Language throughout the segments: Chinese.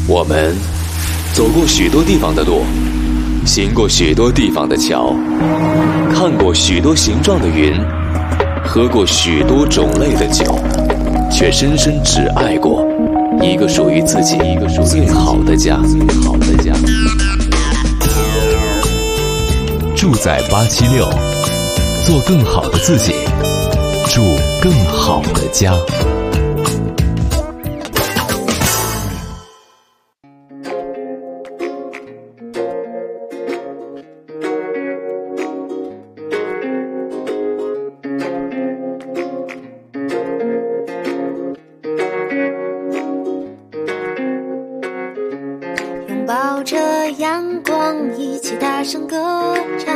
我们走过许多地方的路，行过许多地方的桥，看过许多形状的云，喝过许多种类的酒，却深深只爱过一个属于自己最好的家。住在876，做更好的自己，住更好的家。 拥抱着阳光，一起大声歌唱，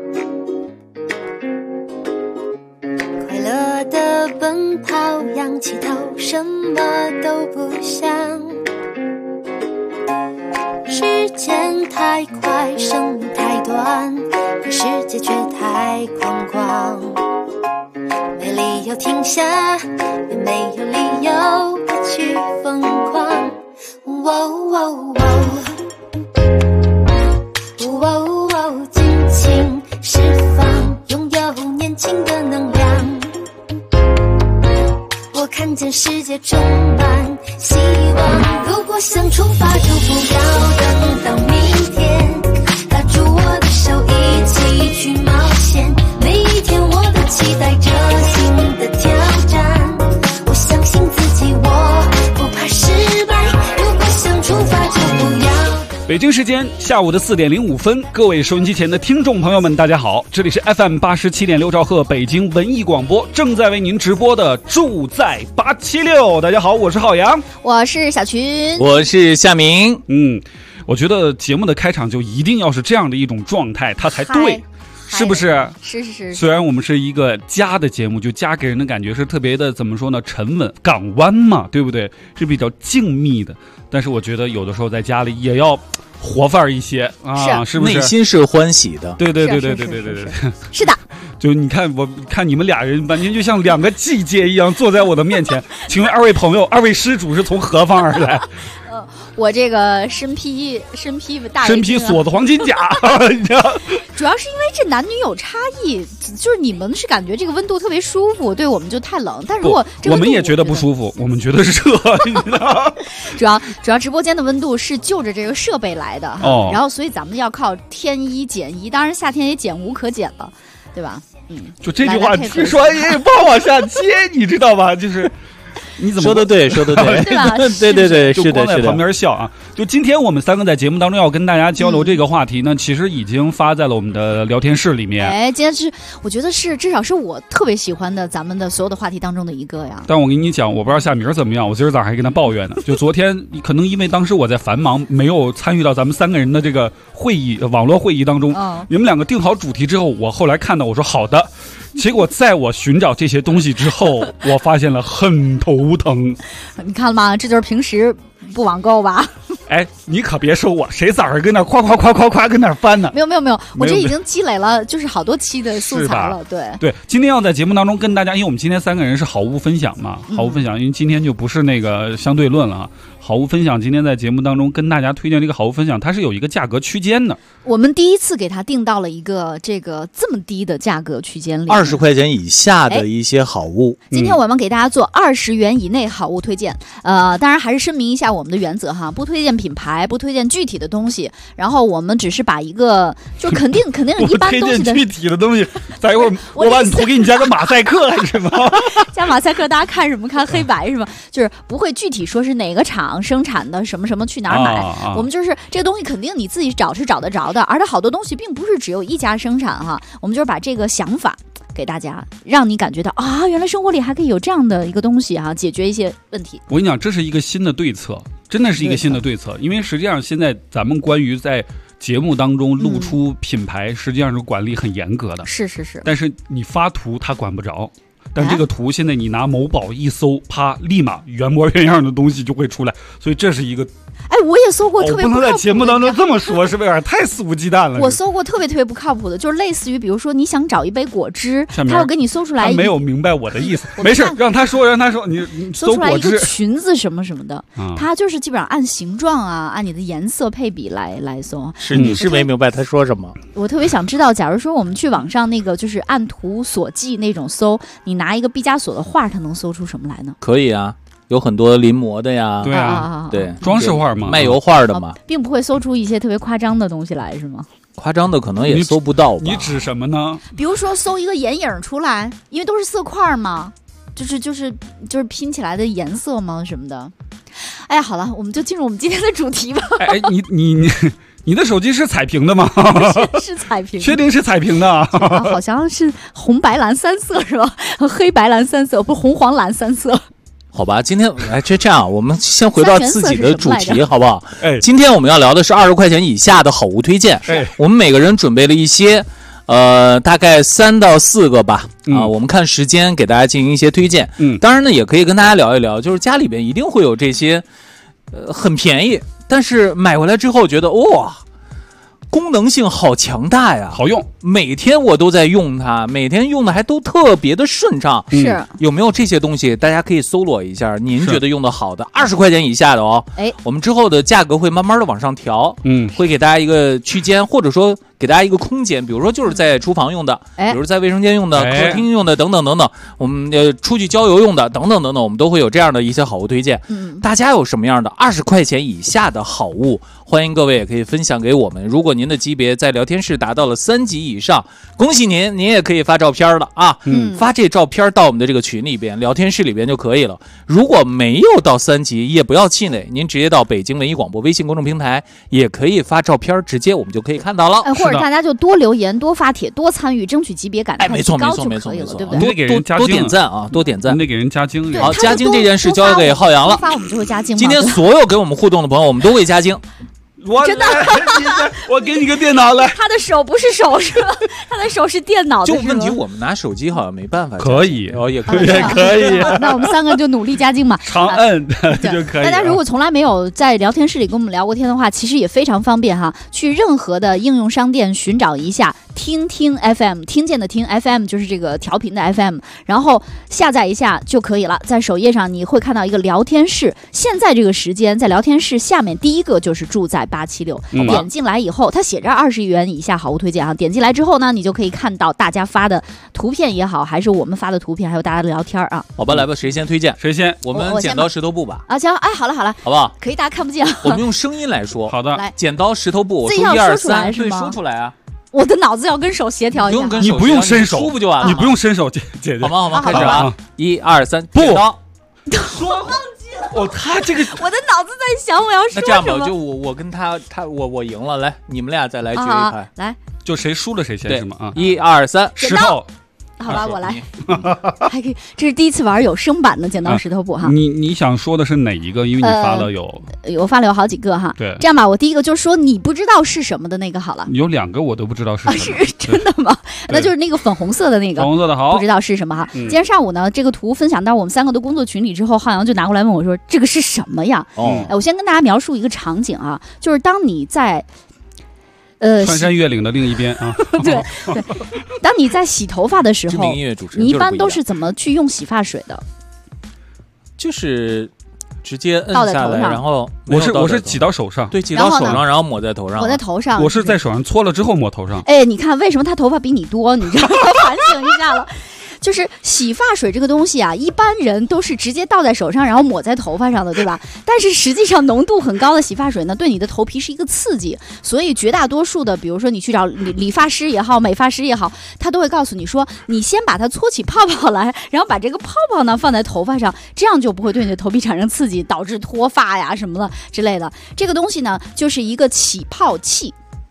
快乐的奔跑，仰起头，什么都不想。时间太快，生命太短，可世界却太空旷。没理由停下，也没有理由不去疯狂。尽情释放，拥有年轻的能量。我看见世界充满希望，如果想出发，就不要等到明天。拉住我的手，一起去冒险。每一天我都期待着新的挑战。我相信自己，我不怕失败。如果想出发，就不要。 北京时间下午的4点05分，各位收音机前的听众朋友们，大家好，这里是 FM 87.6兆赫北京文艺广播，正在为您直播的住在876。大家好，我是浩洋， 我是小群， 我是夏明。 我觉得节目的开场就一定要是这样的一种状态，它才对。是不是？ 是。 虽然我们是一个家的节目，就家给人的感觉是特别的，怎么说呢？沉稳，港湾嘛，对不对？是比较静谧的。但是我觉得有的时候在家里也要活范一些啊，是不是？ 内心是欢喜的。 对。 是的。 就你看，我看你们俩人完全就像两个季节一样坐在我的面前。请问二位朋友，二位施主是从何方而来？ 我这个身披大身披锁子黄金甲，你知道？ 主要是因为这男女有差异，就是你们是感觉这个温度特别舒服，对我们就太冷。但如果我们也觉得不舒服，我们觉得是热，你知道？ 主要直播间的温度是就着这个设备来的，然后所以咱们要靠添一减一，当然夏天也减无可减了，对吧？ 就这句话说也不好往下接，你知道吧？就是。你怎么说的对，对吧？ 对， 就光在旁边笑啊！就今天我们3个在节目当中要跟大家交流这个话题呢，其实已经发在了我们的聊天室里面。 今天是我觉得是至少是我特别喜欢的咱们的所有的话题当中的一个呀。 但我跟你讲，我不知道夏明怎么样，我今儿早上还跟他抱怨呢。就昨天可能因为当时我在繁忙，没有参与到咱们3个人的这个会议网络会议当中。你们2个定好主题之后，我后来看到我说好的。结果在我寻找这些东西之后，我发现了很头疼。 你看了吗？这就是平时不网购吧？ 哎，你可别说我，谁早上跟那夸跟那翻呢？ 没有，我这已经积累了就是好多期的素材了。对， 今天要在节目当中跟大家，因为我们今天3个人是好物分享嘛，好物分享，因为今天就不是那个相对论了啊。好物分享今天在节目当中跟大家推荐这个好物分享，它是有一个价格区间的。 我们第一次给它定到了一个这个这么低的价格区间里 ，20块钱以下的一些好物。 今天我们给大家做20元以内好物推荐。当然还是声明一下我们的原则哈，不推荐品牌，不推荐具体的东西。然后我们只是把一个就肯定一般东西的具体的东西，待一会儿我把你图给你加个马赛克还是什么？ 加马赛克，大家看什么？看黑白是吧？就是不会具体说是哪个厂生产的什么什么去哪儿买。我们就是这个东西肯定你自己找是找得着的，而且好多东西并不是只有一家生产哈。我们就是把这个想法给大家，让你感觉到啊，原来生活里还可以有这样的一个东西哈，解决一些问题。 我跟你讲，这是一个新的对策，真的是一个新的对策。因为实际上现在咱们关于在节目当中露出品牌，实际上是管理很严格的。 是。 但是你发图他管不着。但这个图现在你拿某宝一搜，啪，立马原模原样的东西就会出来，所以这是一个。 我也搜过特别不靠谱的， 不能在节目当中这么说，是不是有点太肆无忌惮了？ 我搜过特别不靠谱的，就是类似于比如说你想找一杯果汁，他要给你搜出来， 他没有明白我的意思，没事，让他说，你搜出来一个裙子什么什么的，他就是基本上按形状啊，按你的颜色配比来搜。 是你是没明白他说什么？ 我特别想知道，假如说我们去网上那个就是按图索骥那种搜，你拿一个毕加索的画，它能搜出什么来呢？ 可以啊。有很多临摹的呀， 对啊， 对， 装饰画嘛， 卖油画的嘛， 并不会搜出一些特别夸张的东西来，是吗？ 夸张的可能也搜不到吧。 你指什么呢？ 比如说搜一个眼影出来，因为都是色块嘛，就是拼起来的颜色吗？什么的。哎呀，好了，我们就进入我们今天的主题吧。 哎，你的手机是彩屏的吗？ 是彩屏， 确定是彩屏的？ 好像是红白蓝三色是吧？黑白蓝三色，不是红黄蓝三色。 好吧，今天这样，我们先回到自己的主题，好不好？ 哎， 今天我们要聊的是20块钱以下的好物推荐。 哎， 我们每个人准备了一些，大概3到4个吧。我们看时间给大家进行一些推荐。当然呢，也可以跟大家聊一聊，就是家里边一定会有这些，很便宜，但是买回来之后觉得哇。功能性好强大呀， 好用， 每天我都在用它，每天用的还都特别的顺畅。 是有没有这些东西？大家可以搜罗一下，您觉得用的好的，20块钱以下的哦。 哎， 我们之后的价格会慢慢的往上调，会给大家一个区间，或者说给大家一个空间，比如说就是在厨房用的，比如在卫生间用的，客厅用的等等等等，我们出去郊游用的等等等等，我们都会有这样的一些好物推荐。大家有什么样的20块钱以下的好物？欢迎各位也可以分享给我们。如果您的级别在聊天室达到了3级以上，恭喜您，您也可以发照片了啊！发这照片到我们的这个群里边、聊天室里边就可以了。如果没有到3级，也不要气馁，您直接到北京文艺广播微信公众平台也可以发照片，直接我们就可以看到了。 或者大家就多留言、多发帖、多参与，争取级别感没错高就可以了，对不对？ 你得给人加多点赞啊，多点赞， 你得给人加精。 好，加精这件事交给浩洋了。 发我们就会加精。 今天所有给我们互动的朋友，我们都会加精。 真的， 我给你个电脑来。 他的手不是手是吧？他的手是电脑的。 就问题，我们拿手机好像没办法。 可以， 也可以， 可以。 那我们3个就努力加精嘛， 长摁就可以。 大家如果从来没有在聊天室里跟我们聊过天的话，其实也非常方便哈。去任何的应用商店寻找一下听听 FM， 听见的听 FM 就是这个调频的 FM， 然后下载一下就可以了。在首页上你会看到一个聊天室，现在这个时间在聊天室下面第一个就是住在876，点进来以后，它写着20元以下好物推荐啊。点进来之后呢，你就可以看到大家发的图片也好，还是我们发的图片，还有大家的聊天啊。 好吧，来吧，谁先推荐？ 谁先？ 我们剪刀石头布吧。 啊，行，哎，好了， 好不好？ 可以，大家看不见。 我们用声音来说。 好的， 来， 剪刀石头布，我说1、2、3，对，说出来啊。 我的脑子要跟手协调一下， 你不用伸手， 说不就完了？ 你不用伸手，姐姐。 好吗？开始啊！1、2、3， 不。 说忘记了。 哦，他这个， 我的脑子在想我要说什么。 那这样吧，就我跟他我赢了，来，你们俩再来决一盘， 来， 就谁输了谁先是吗？啊 ，1、2、3， 石头。 好吧，我来，还可以，这是第一次玩有声版的剪刀石头布哈。 你想说的是哪一个？因为你发了我发了有好几个哈。 对， 这样吧，我第一个就是说你不知道是什么的那个好了。 有2个我都不知道是什么。 是真的吗？那就是那个粉红色的那个。 粉红色的好， 不知道是什么哈。今天上午呢，这个图分享到我们3个的工作群里之后，浩洋就拿过来问我说：“这个是什么呀？”我先跟大家描述一个场景啊，就是当你在。 穿山越岭的另一边啊， 对，当你在洗头发的时候，你一般都是怎么去用洗发水的？ 就是直接摁下来，然后我是挤到手上， 对，挤到手上，然后抹在头上， 抹在头上。 我是在手上搓了之后抹头上。 哎，你看为什么他头发比你多？你知道吗？反省一下了。就是洗发水这个东西啊，一般人都是直接倒在手上，然后抹在头发上的，对吧？但是实际上浓度很高的洗发水呢，对你的头皮是一个刺激，所以绝大多数的，比如说你去找理发师也好，美发师也好，他都会告诉你说，你先把它搓起泡泡来，然后把这个泡泡呢放在头发上，这样就不会对你的头皮产生刺激，导致脱发呀什么的之类的。这个东西呢，就是一个起泡器。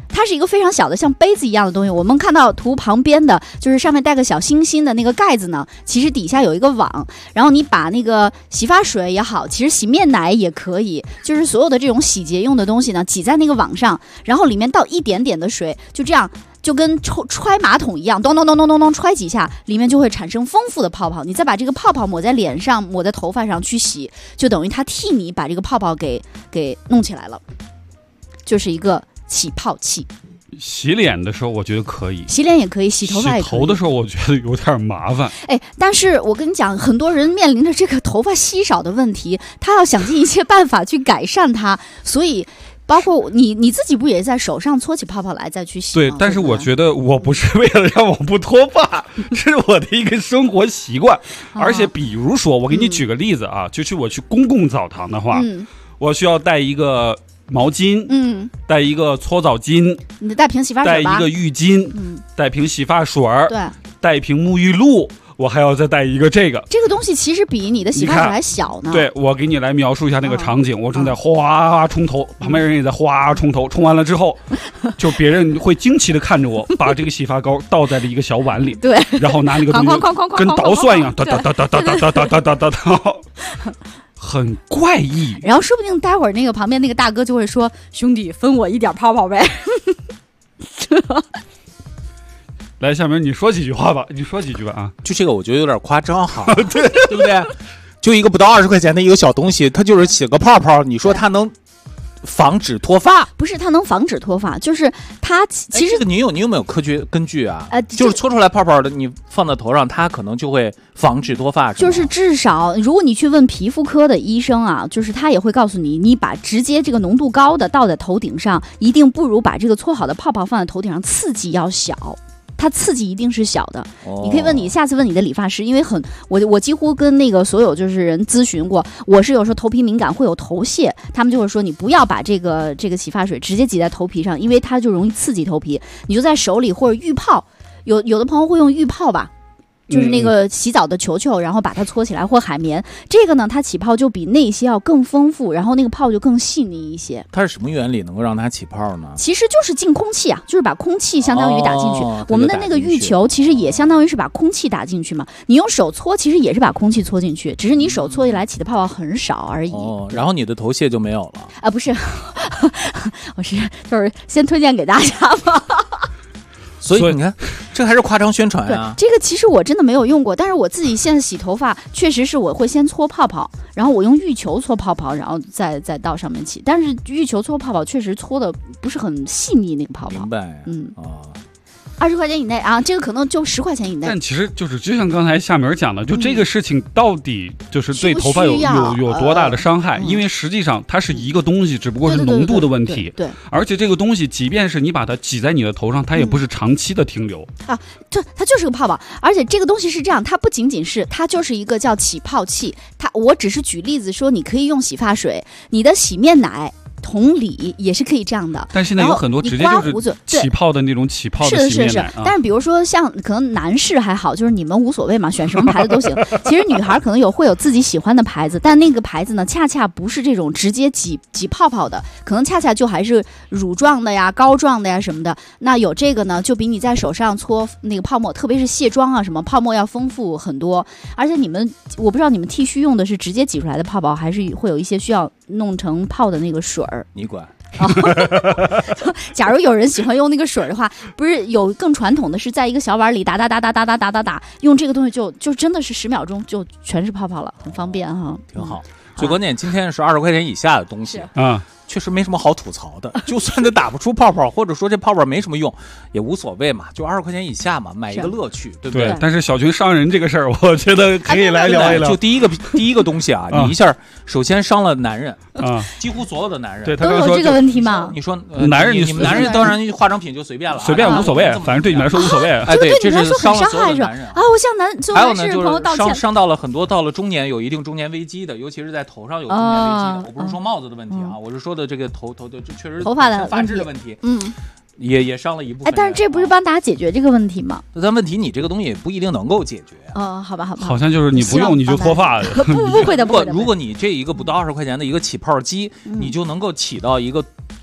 它是一个非常小的像杯子一样的东西。我们看到图旁边的就是上面带个小星星的那个盖子呢，其实底下有一个网，然后你把那个洗发水也好，其实洗面奶也可以，就是所有的这种洗洁用的东西呢挤在那个网上，然后里面倒一点点的水，就这样就跟揣马桶一样，咚咚咚咚咚咚揣几下，里面就会产生丰富的泡泡。你再把这个泡泡抹在脸上、抹在头发上去洗，就等于它替你把这个泡泡给弄起来了，就是一个起泡器。 洗脸的时候我觉得可以， 洗脸也可以，洗头发也可以。 洗头的时候我觉得有点麻烦。 但是我跟你讲，很多人面临着这个头发稀少的问题，他要想尽一切办法去改善它，所以。包括你自己不也在手上搓起泡泡来再去洗吗？ 对，但是我觉得我不是为了让我不脱发，是我的一个生活习惯。而且比如说，我给你举个例子啊，就是我去公共澡堂的话，我需要带一个毛巾，带一个搓澡巾， 你得带瓶洗发水吧， 带一个浴巾，带瓶洗发水， 对， 带一瓶沐浴露。我还要再带一个这个东西，其实比你的洗发水还小呢。 对，我给你来描述一下那个场景，我正在哗冲头，旁边人也在哗冲头，冲完了之后，就别人会惊奇的看着我，把这个洗发膏倒在了一个小碗里， 对， 然后拿那个东西跟捣蒜一样，哒哒哒哒哒哒哒哒哒哒，很怪异。 然后说不定待会儿那个旁边那个大哥就会说：“兄弟，分我一点泡泡呗。” 来，下面你说几句话吧，你说几句吧啊！ 就这个我觉得有点夸张哈，对不对？就一个不到20块钱的一个小东西，它就是起个泡泡，你说它能防止脱发？ 不是，它能防止脱发，就是它其实你有没有科学根据啊？就是搓出来泡泡的，你放在头上，它可能就会防止脱发。 就是至少，如果你去问皮肤科的医生啊，就是他也会告诉你，你把直接这个浓度高的倒在头顶上，一定不如把这个搓好的泡泡放在头顶上，刺激要小。它刺激一定是小的，你可以下次问你的理发师，因为我几乎跟那个所有就是人咨询过，我是有时候头皮敏感会有头屑，他们就会说你不要把这个洗发水直接挤在头皮上，因为它就容易刺激头皮，你就在手里或者浴泡，有的朋友会用浴泡吧。就是那个洗澡的球球，然后把它搓起来，或海绵，这个呢，它起泡就比那些要更丰富，然后那个泡就更细腻一些。 它是什么原理能够让它起泡呢？ 其实就是进空气啊，就是把空气相当于打进去。我们的那个浴球其实也相当于是把空气打进去嘛。你用手搓，其实也是把空气搓进去，只是你手搓起来起的泡泡很少而已。 然后你的头屑就没有了啊？不是，我就是先推荐给大家吧。 所以你看，这还是夸张宣传啊！ 这个其实我真的没有用过，但是我自己现在洗头发，确实是我会先搓泡泡，然后我用浴球搓泡泡，然后再到上面起。但是浴球搓泡泡确实搓的不是很细腻，那个泡泡。 明白 ，20块钱以内啊，这个可能就10块钱以内。 但其实就像刚才夏明讲的，就这个事情到底就是对头发有多大的伤害？因为实际上它是一个东西，只不过是浓度的问题。 对， 而且这个东西，即便是你把它挤在你的头上，它也不是长期的停留啊。它就是个泡泡，而且这个东西是这样，它不仅仅是它就是一个叫起泡器。我只是举例子说，你可以用洗发水，你的洗面奶。同理也是可以这样的， 但现在有很多直接就是起泡的那种起泡的洗面奶。 但是比如说像可能男士还好，就是你们无所谓嘛，选什么牌子都行。其实女孩可能会有自己喜欢的牌子，但那个牌子呢，恰恰不是这种直接挤泡泡的，可能恰恰就还是乳状的呀、膏状的呀什么的。那有这个呢，就比你在手上搓那个泡沫，特别是卸妆啊什么泡沫要丰富很多。而且我不知道你们剃须用的是直接挤出来的泡泡，还是会有一些需要弄成泡的那个水。 你管。 假如有人喜欢用那个水的话，不是有更传统的是在一个小碗里打，用这个东西就真的是10秒钟就全是泡泡了，很方便哈。 挺好。最关键今天是20块钱以下的东西啊。确实没什么好吐槽的，就算它打不出泡泡，或者说这泡泡没什么用，也无所谓嘛，就20块钱以下嘛，买一个乐趣，对不对？ 但是小群伤人这个事儿，我觉得可以来聊一聊。 就第一个东西啊，你一下首先伤了男人啊，几乎所有的男人对都有这个问题吗？ 你说男人， 你们男人当然化妆品就随便了， 随便无所谓，反正对你们来说无所谓。 哎，对，这是伤了所有的男人啊！我向还有呢，就是伤到了很多到了中年有一定中年危机的，尤其是在头上有中年危机的。我不是说帽子的问题啊，我是说的这个头的。这确实头发的发质的问题，也伤了一部分。 但是这不是帮大家解决这个问题吗？ 但问题你这个东西也不一定能够解决。 好吧， 好像就是你不用你就脱发的。 不会的。 如果你这一个不到20块钱的一个起泡机，你就能够起到一个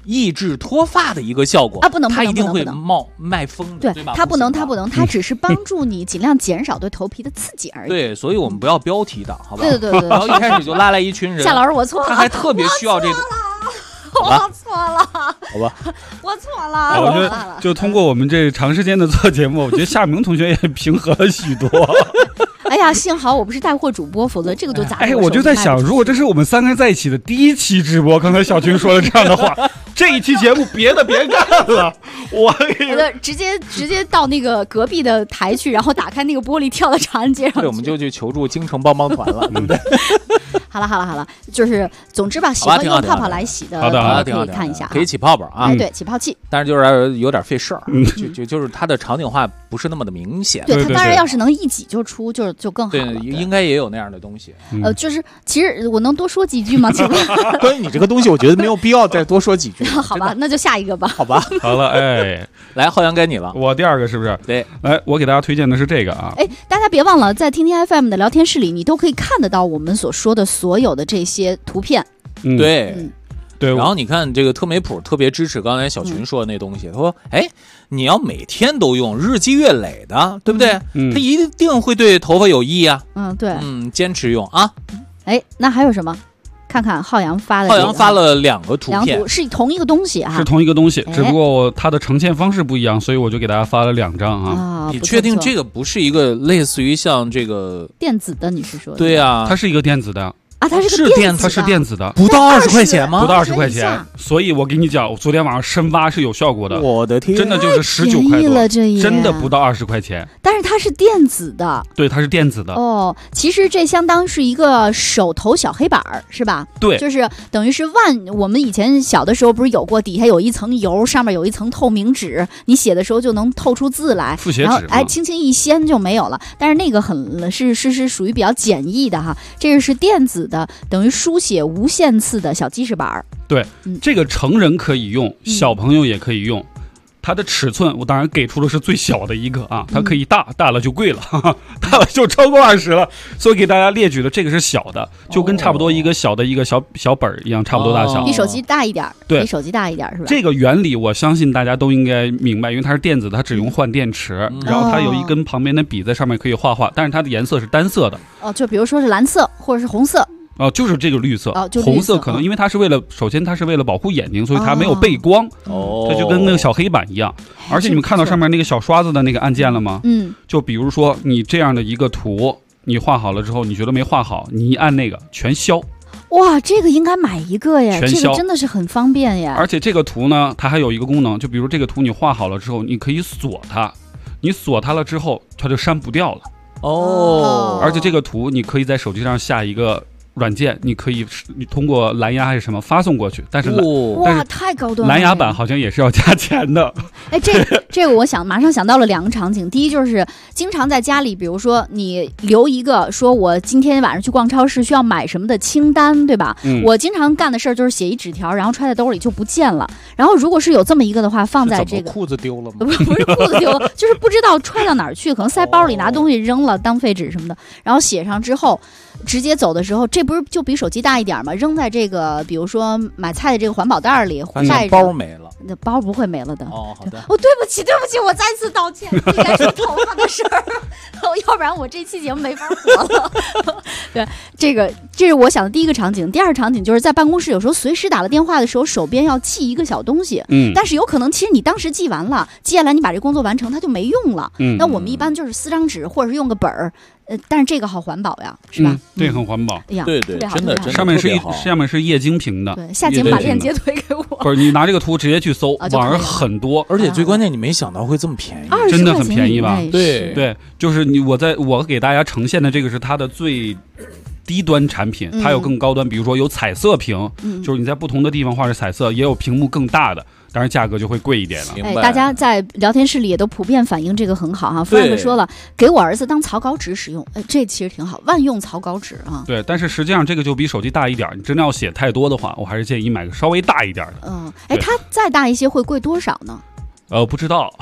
抑制脱发的一个效果啊，不能， 它一定会卖疯的， 对吧？ 它不能，它只是帮助你尽量减少对头皮的刺激而已。 对，所以我们不要标题党，好吧？ 对， 然后一开始就拉来一群人， 夏老师我错了， 他还特别需要这个。 我错了， 好吧， 我错了。 我觉得就通过我们这长时间的做节目，我觉得夏明同学也平和了许多。 哎呀，幸好我不是带货主播，否则这个就砸。 我就在想，如果这是我们3个人在一起的第1期直播，刚才小群说了这样的话，这一期节目别的别干了，我直接到那个隔壁的台去，然后打开那个玻璃跳到长安街上去。 我们就去求助京城帮帮团了，对不对？ 好了，就是总之吧，喜欢用泡泡来洗的， 好可以看一下， 可以起泡泡啊。 对，起泡器， 但是就是有点费事儿，就是它的场景化不是那么的明显。 对，它当然要是能一挤就出，就更好了。 对，应该也有那样的东西。 就是其实我能多说几句吗？请问， 关于你这个东西，我觉得没有必要再多说几句。 好吧，那就下一个吧。 好吧， 好了， 来，浩洋该你了。 我第2个是不是？ 对， 来，我给大家推荐的是这个啊。 大家别忘了，在听听 FM 的聊天室里，你都可以看得到我们所说的所有的这些图片。 对，然后你看这个特美普特别支持刚才小群说的那东西，他说，你要每天都用，日积月累的，对不对？它一定会对头发有益啊。 对， 坚持用啊。 那还有什么？看看浩洋发的， 浩洋发了2个图片， 是同一个东西啊， 是同一个东西，只不过它的呈现方式不一样，所以我就给大家发了2张啊。 你确定这个不是一个类似于像这个电子的？你是说的？ 对啊， 它是一个电子的啊，它是电子的， 不到20块钱吗？ 不到20块钱，所以我跟你讲，我昨天晚上深挖是有效果的。 我的天， 真的就是19块多， 这真的不到20块钱。 但是它是电子的， 对，它是电子的。 其实这相当是一个手头小黑板是吧？ 对， 就是等于是我们以前小的时候不是有过，底下有一层油，上面有一层透明纸，你写的时候就能透出字来， 复写纸， 然后轻轻一掀就没有了。但是那个是属于比较简易的哈，这个是电子的，等于书写无限次的小记事板。 对，这个成人可以用，小朋友也可以用。它的尺寸我当然给出的是最小的一个啊，它可以大了就贵了，大了就超过20了，所以给大家列举的这个是小的，就跟差不多一个小的一个小本一样，差不多大小， 比手机大一点， 对， 比手机大一点是吧？ 这个原理我相信大家都应该明白，因为它是电子的，它只用换电池，然后它有一根旁边的笔在上面可以画，但是它的颜色是单色的。 就比如说是蓝色或者是红色。 就是这个绿色， 就红色可能因为它是首先它是为了保护眼睛，所以它没有背光，它就跟那个小黑板一样。而且你们看到上面那个小刷子的那个按键了吗？就比如说你这样的一个图，你画好了之后，你觉得没画好，你一按那个全消。 哇，这个应该买一个耶， 全消， 这个真的是很方便耶。 而且这个图呢，它还有一个功能，就比如这个图你画好了之后，你可以锁它，你锁它了之后，它就删不掉了。而且这个图你可以在手机上下一个软件，你通过蓝牙还是什么发送过去，但是太高端了， 蓝牙版好像也是要加钱的。 这个我马上想到了2个场景，第一就是经常在家里，比如说你留一个说我今天晚上去逛超市需要买什么的清单，对吧？我经常干的事儿就是写一纸条，然后揣在兜里就不见了。然后如果是有这么一个的话，放在这个裤子丢了吗？ 不是裤子丢了，就是不知道揣到哪儿去，可能塞包里拿东西扔了当废纸什么的，然后写上之后直接走的时候，这不是就比手机大一点吗？扔在这个比如说买菜的这个环保袋里，带着包没了， 那包不会没了的。 好的。 对不起，我再次道歉，应该是头发的事儿，要不然我这期节目没法活了。对，这是我想的第一个场景。第2个场景就是在办公室，有时候随时打了电话的时候，手边要记一个小东西，但是有可能其实你当时记完了，接下来你把这工作完成，它就没用了。那我们一般就是撕张纸，或者是用个本儿。但是这个好环保呀，是吧？ 对，很环保。 哎呀， 对，真的上面是液晶屏的。 对，下节目把链接推给我。 不是，你拿这个图直接去搜，网上很多， 而且最关键，你没想到会这么便宜， 真的很便宜吧？ 对， 就是我给大家呈现的这个是它的最低端产品，它有更高端，比如说有彩色屏，就是你在不同的地方画着彩色，也有屏幕更大的。当然价格就会贵一点了。 大家在聊天室里也都普遍反映这个很好哈。Frank 说了，给我儿子当草稿纸使用，这其实挺好，万用草稿纸啊。 对，但是实际上这个就比手机大一点，你真的要写太多的话，我还是建议买个稍微大一点的。 它再大一些会贵多少呢？ 不知道。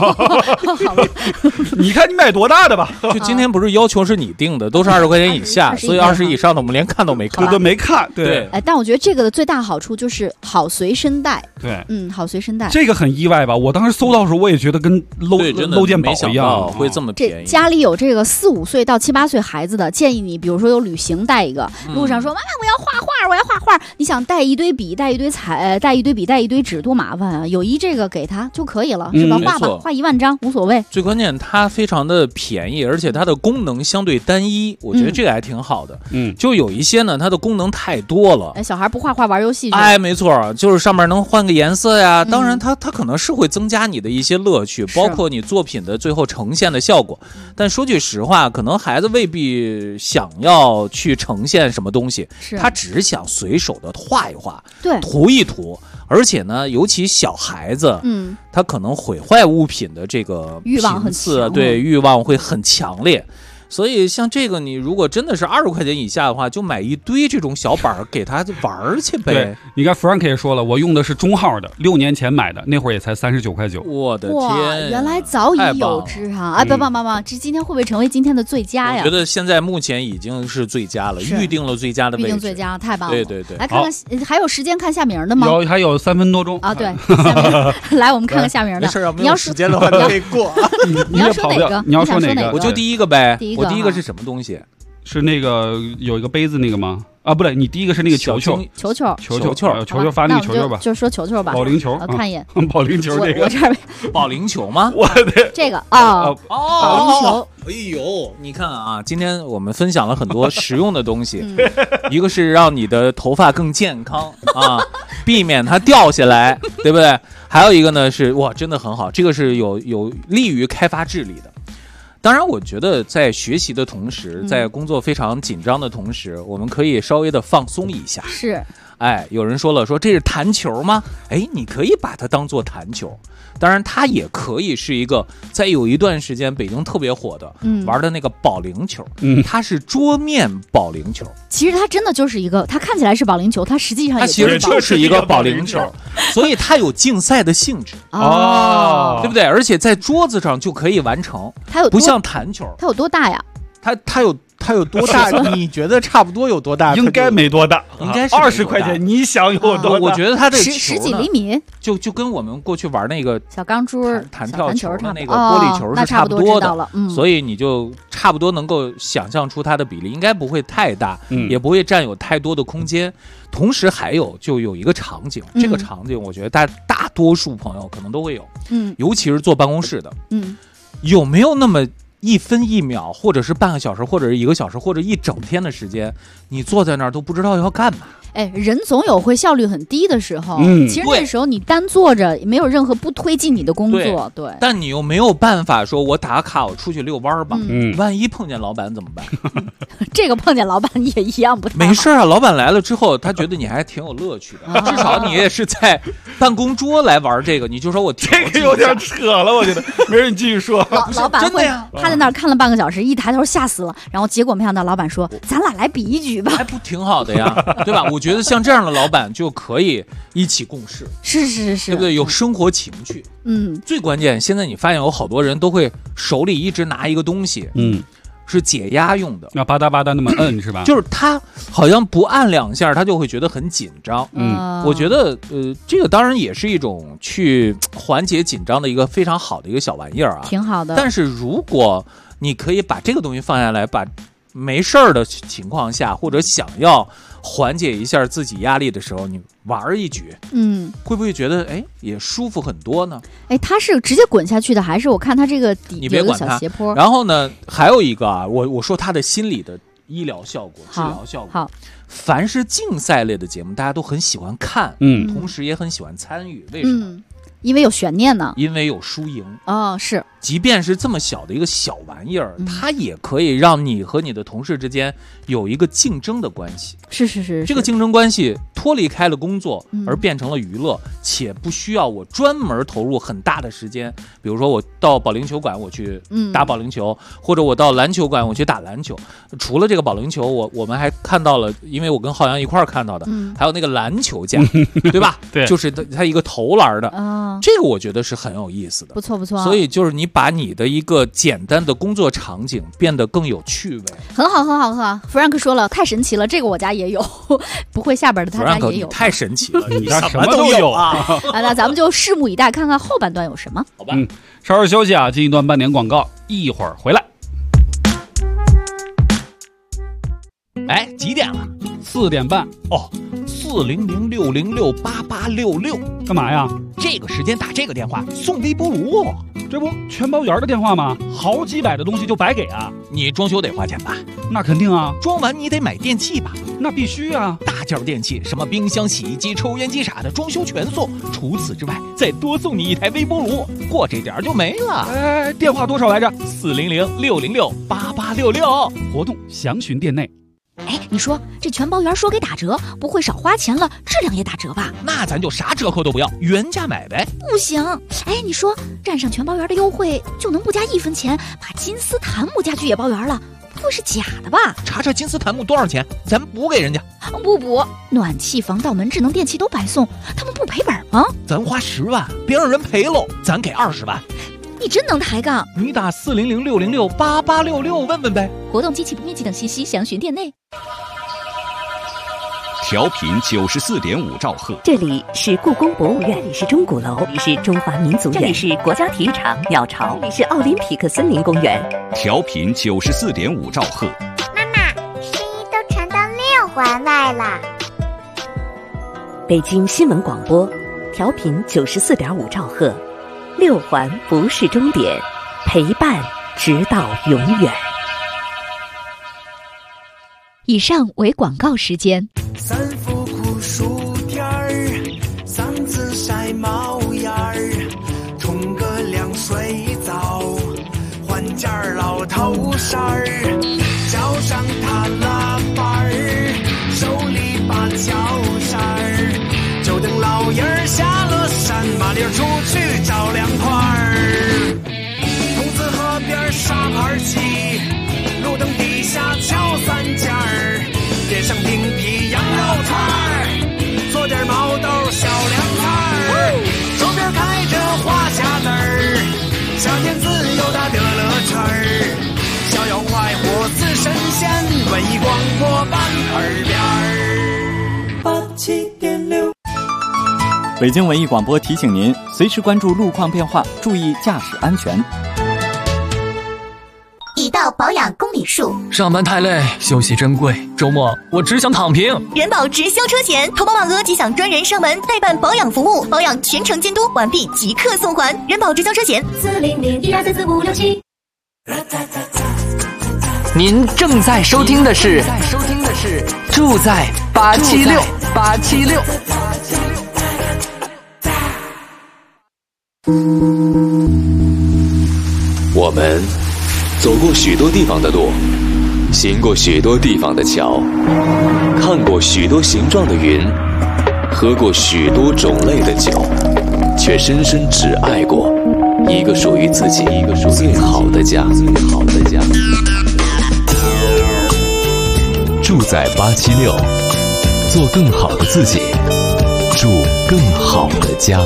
你看你买多大的吧？ 就今天不是要求是你定的，都是20块钱以下，所以20以上的我们连看都没看， 都没看。对， 哎，但我觉得这个的最大好处就是好随身带。 对， 好随身带。 这个很意外吧？我当时搜到的时候，我也觉得跟搂件宝一样， 会这么便宜。 家里有这个4、5岁到7、8岁孩子的，建议你，比如说有旅行带一个，路上说妈妈我要画画，我要画画，你想带一堆笔，带一堆彩，带一堆笔，带一堆纸，多麻烦啊！有这个给他就可以了，是吧？画吧，画1万张无所谓。 最关键它非常的便宜，而且它的功能相对单一，我觉得这个还挺好的。就有一些呢，它的功能太多了。 小孩不画画玩游戏。 哎，没错，就是上面能换个颜色呀。当然它可能是会增加你的一些乐趣，包括你作品的最后呈现的效果。但说句实话，可能孩子未必想要去呈现什么东西，他只是想随手的画一画， 对， 涂一涂。而且呢，尤其小孩子，他可能毁坏物品的这个欲望很强， 对，欲望会很强烈。所以像这个，你如果真的是20块钱以下的话，就买一堆这种小板给他玩去呗。 对，你看 Frank 也说了，我用的是中号的，6年前买的，那会儿也才39.9。 我的天， 原来早已有之啊！哎，爸爸妈妈，这今天会不会成为今天的最佳呀？ 我觉得现在目前已经是最佳了，预定了最佳的位置， 预定最佳，太棒了！ 对对对， 来看看还有时间看夏明的吗？ 还有3分多钟啊！对，夏明，来我们看看夏明的。 没事，你要时间的话，你可以过。 你要说哪个？ 你要说哪个？ 我就第一个呗。 我第一个是什么东西？ 是那个有一个杯子那个吗？啊，不对，你第一个是那个球球发那个球球吧， 就说球球吧， 保龄球， 看一眼， 保龄球这个， 我这儿保龄球吗？ 我的这个保龄球。 哎呦，你看啊，今天我们分享了很多实用的东西，一个是让你的头发更健康啊，避免它掉下来，对不对？还有一个呢是哇，真的很好，这个是有利于开发智力的。当然我觉得在学习的同时，在工作非常紧张的同时，我们可以稍微的放松一下。 是， 哎，有人说了，说这是弹球吗？哎，你可以把它当做弹球。当然它也可以是一个在有一段时间北京特别火的玩的那个保龄球，它是桌面保龄球。 其实它真的就是一个，它看起来是保龄球，它实际上它其实就是一个保龄球，所以它有竞赛的性质哦， 对不对？而且在桌子上就可以完成， 它有不像弹球， 它有多大呀？ 它有多大？你觉得差不多有多大？ 应该没多大， 应该是 20块钱。你想有多大？ 我觉得它的 10几厘米， 就跟我们过去玩那个小钢珠弹跳球的那个玻璃球是差不多的，所以你就差不多能够想象出它的比例，应该不会太大，也不会占有太多的空间。同时还有一个场景，这个场景我觉得大多数朋友可能都会有，尤其是坐办公室的，有没有那么1分1秒，或者是半个小时，或者是1个小时，或者一整天的时间，你坐在那儿都不知道要干嘛？ 哎，人总有会效率很低的时候。其实那时候你单坐着，没有任何不推进你的工作。对。 但你又没有办法说，我打卡，我出去遛弯吧。万一碰见老板怎么办？ 这个碰见老板也一样不太好。 没事啊，老板来了之后，他觉得你还挺有乐趣的，至少你也是在办公桌来玩这个。你就说我这个有点扯了，我觉得。没事，你继续说。 老板会，他在那儿看了半个小时，一抬头吓死了。然后结果没想到，老板说：“咱俩来比一局吧。” 还不挺好的呀，对吧？我觉得像这样的老板就可以一起共事， 是， 对不对？有生活情趣。最关键，现在你发现有好多人都会手里一直拿一个东西，是解压用的， 要吧嗒吧嗒那么摁是吧？ 就是他好像不按2下，他就会觉得很紧张。我觉得这个当然也是一种去缓解紧张的一个非常好的一个小玩意儿啊， 挺好的。 但是如果你可以把这个东西放下来，把没事儿的情况下，或者想要缓解一下自己压力的时候，你玩一局，会不会觉得也舒服很多呢？ 它是直接滚下去的，还是我看它这个底有个小斜坡？ 然后呢，还有一个啊，我说它的心理的医疗效果、治疗效果。 好， 凡是竞赛类的节目，大家都很喜欢看，同时也很喜欢参与，为什么？ 因为有悬念呢， 因为有输赢是， 即便是这么小的一个小玩意儿，它也可以让你和你的同事之间有一个竞争的关系。 是， 这个竞争关系脱离开了工作，而变成了娱乐，且不需要我专门投入很大的时间。比如说我到保龄球馆我去打保龄球，或者我到篮球馆我去打篮球。除了这个保龄球，我们还看到了，因为我跟浩洋一块儿看到的，还有那个篮球架，对吧？ 对， 就是它一个投篮的，这个我觉得是很有意思的， 不错不错。 所以就是你把你的一个简单的工作场景变得更有趣味， 很好很好很好。弗兰克说了，太神奇了，这个我家也有，不会下边的他家也有。 太神奇了， 你家什么都有啊！ 那咱们就拭目以待，看看后半段有什么。 好吧， 稍事休息啊，进一段半点广告，一会儿回来。 哎，几点了 ？4点半。 哦，400-606-8866， 干嘛呀？ 这个时间打这个电话送微波炉， 这不全包圆的电话吗？好几百的东西就白给啊！ 你装修得花钱吧？ 那肯定啊！ 装完你得买电器吧？ 那必须啊！ 大件电器，什么冰箱、洗衣机、抽烟机啥的，装修全送。除此之外，再多送你一台微波炉，过这点就没了。 哎，电话多少来着 ？400-606-8866， 活动详询店内。 哎，你说这全包圆说给打折，不会少花钱了，质量也打折吧？ 那咱就啥折扣都不要，原价买呗。 不行，哎，你说占上全包圆的优惠，就能不加1分钱把金丝檀木家具也包圆了？不会是假的吧？ 查查金丝檀木多少钱，咱补给人家。 不补，暖气、防盗门、智能电器都白送，他们不赔本吗？ 咱花10万，别让人赔喽，咱给20万。 你真能抬杠！ 你打400-606-8866问问呗。 活动机器不面积等信息详询店内。 调频94.5兆赫， 这里是故宫博物院，这里是钟鼓楼，这里是中华民族院，这里是国家体育场鸟巢，这里是奥林匹克森林公园。 调频94.5兆赫。 妈妈，声音都传到6环外了。 北京新闻广播，调频94.5兆赫，6环不是终点，陪伴直到永远。 以上为广告时间。 3伏酷暑天儿，嗓子晒冒烟儿，冲个凉水澡，换件老头衫儿，脚上踏拉板儿，手里把脚扇儿，就等老爷儿下了山，麻溜出去找凉快儿。筒子河边沙盘棋，路灯底下敲3件儿，点上冰皮羊肉串儿，做点毛豆小凉菜儿，周边开着花匣子儿，夏天自由的乐乐圈儿，逍遥快活似神仙，文艺广播伴耳边儿。87.6。 北京文艺广播提醒您，随时关注路况变化，注意驾驶安全。 已到保养公里数， 上班太累，休息珍贵，周末我只想躺平。 人保直销车险，投保满额即享专人上门代办保养服务，保养全程监督，完毕即刻送还。人保直销车险，400-12344567。 您正在收听的是住在876。 我们走过许多地方的路，行过许多地方的桥，看过许多形状的云，喝过许多种类的酒，却深深只爱过一个属于自己最好的家。 住在876，做更好的自己，住更好的家。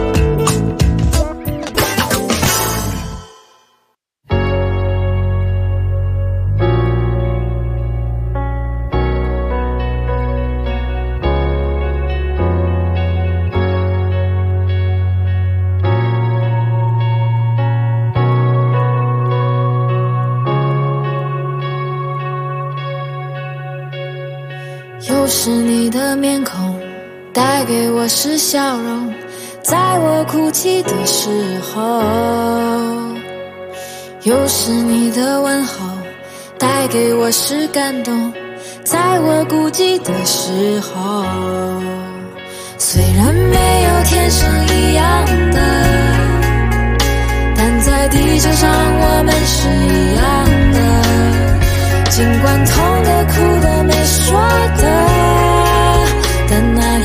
又是你的面孔，带给我是笑容，在我哭泣的时候。又是你的问候，带给我是感动，在我孤寂的时候。虽然没有天生一样的，但在地球上我们是一样的。尽管痛的、哭的、没说的，但那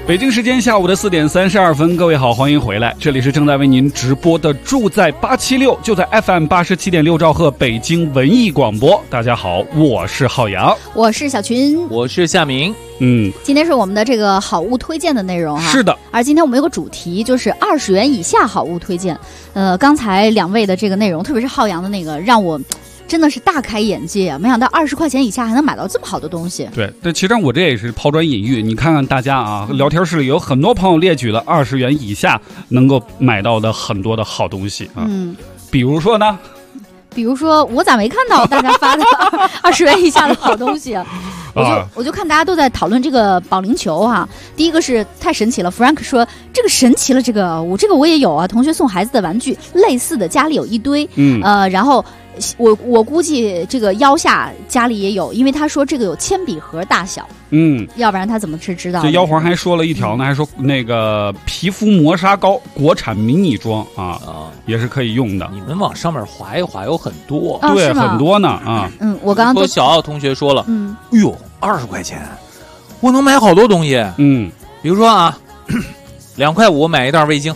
北京时间下午的4点32分，各位好，欢迎回来，这里是正在为您直播的住在876，就在 FM 87.6兆赫北京文艺广播。大家好，我是浩洋， 我是小群， 我是夏明。 今天是我们的这个好物推荐的内容哈。 是的， 而今天我们有个主题，就是20元以下好物推荐。刚才两位的这个内容，特别是浩洋的那个，让我真的是大开眼界啊！没想到20块钱以下还能买到这么好的东西。 对，但其实我这也是抛砖引玉。你看看大家啊，聊天室里有很多朋友列举了20元以下能够买到的很多的好东西啊。比如说呢？ 比如说，我咋没看到大家发的20元以下的好东西啊？我就看大家都在讨论这个保龄球哈。第一个是太神奇了 ，Frank 说这个神奇了，这个我也有啊，同学送孩子的玩具类似的家里有一堆，然后。我估计这个腰下家里也有，因为他说这个有铅笔盒大小，要不然他怎么知道？ 这妖皇还说了一条呢，还说那个皮肤磨砂膏国产迷你装也是可以用的。 你们往上面滑一滑，有很多， 对，很多呢啊。 我刚刚小奥同学说了，哎呦，20块钱，我能买好多东西，比如说啊，2块5买一袋味精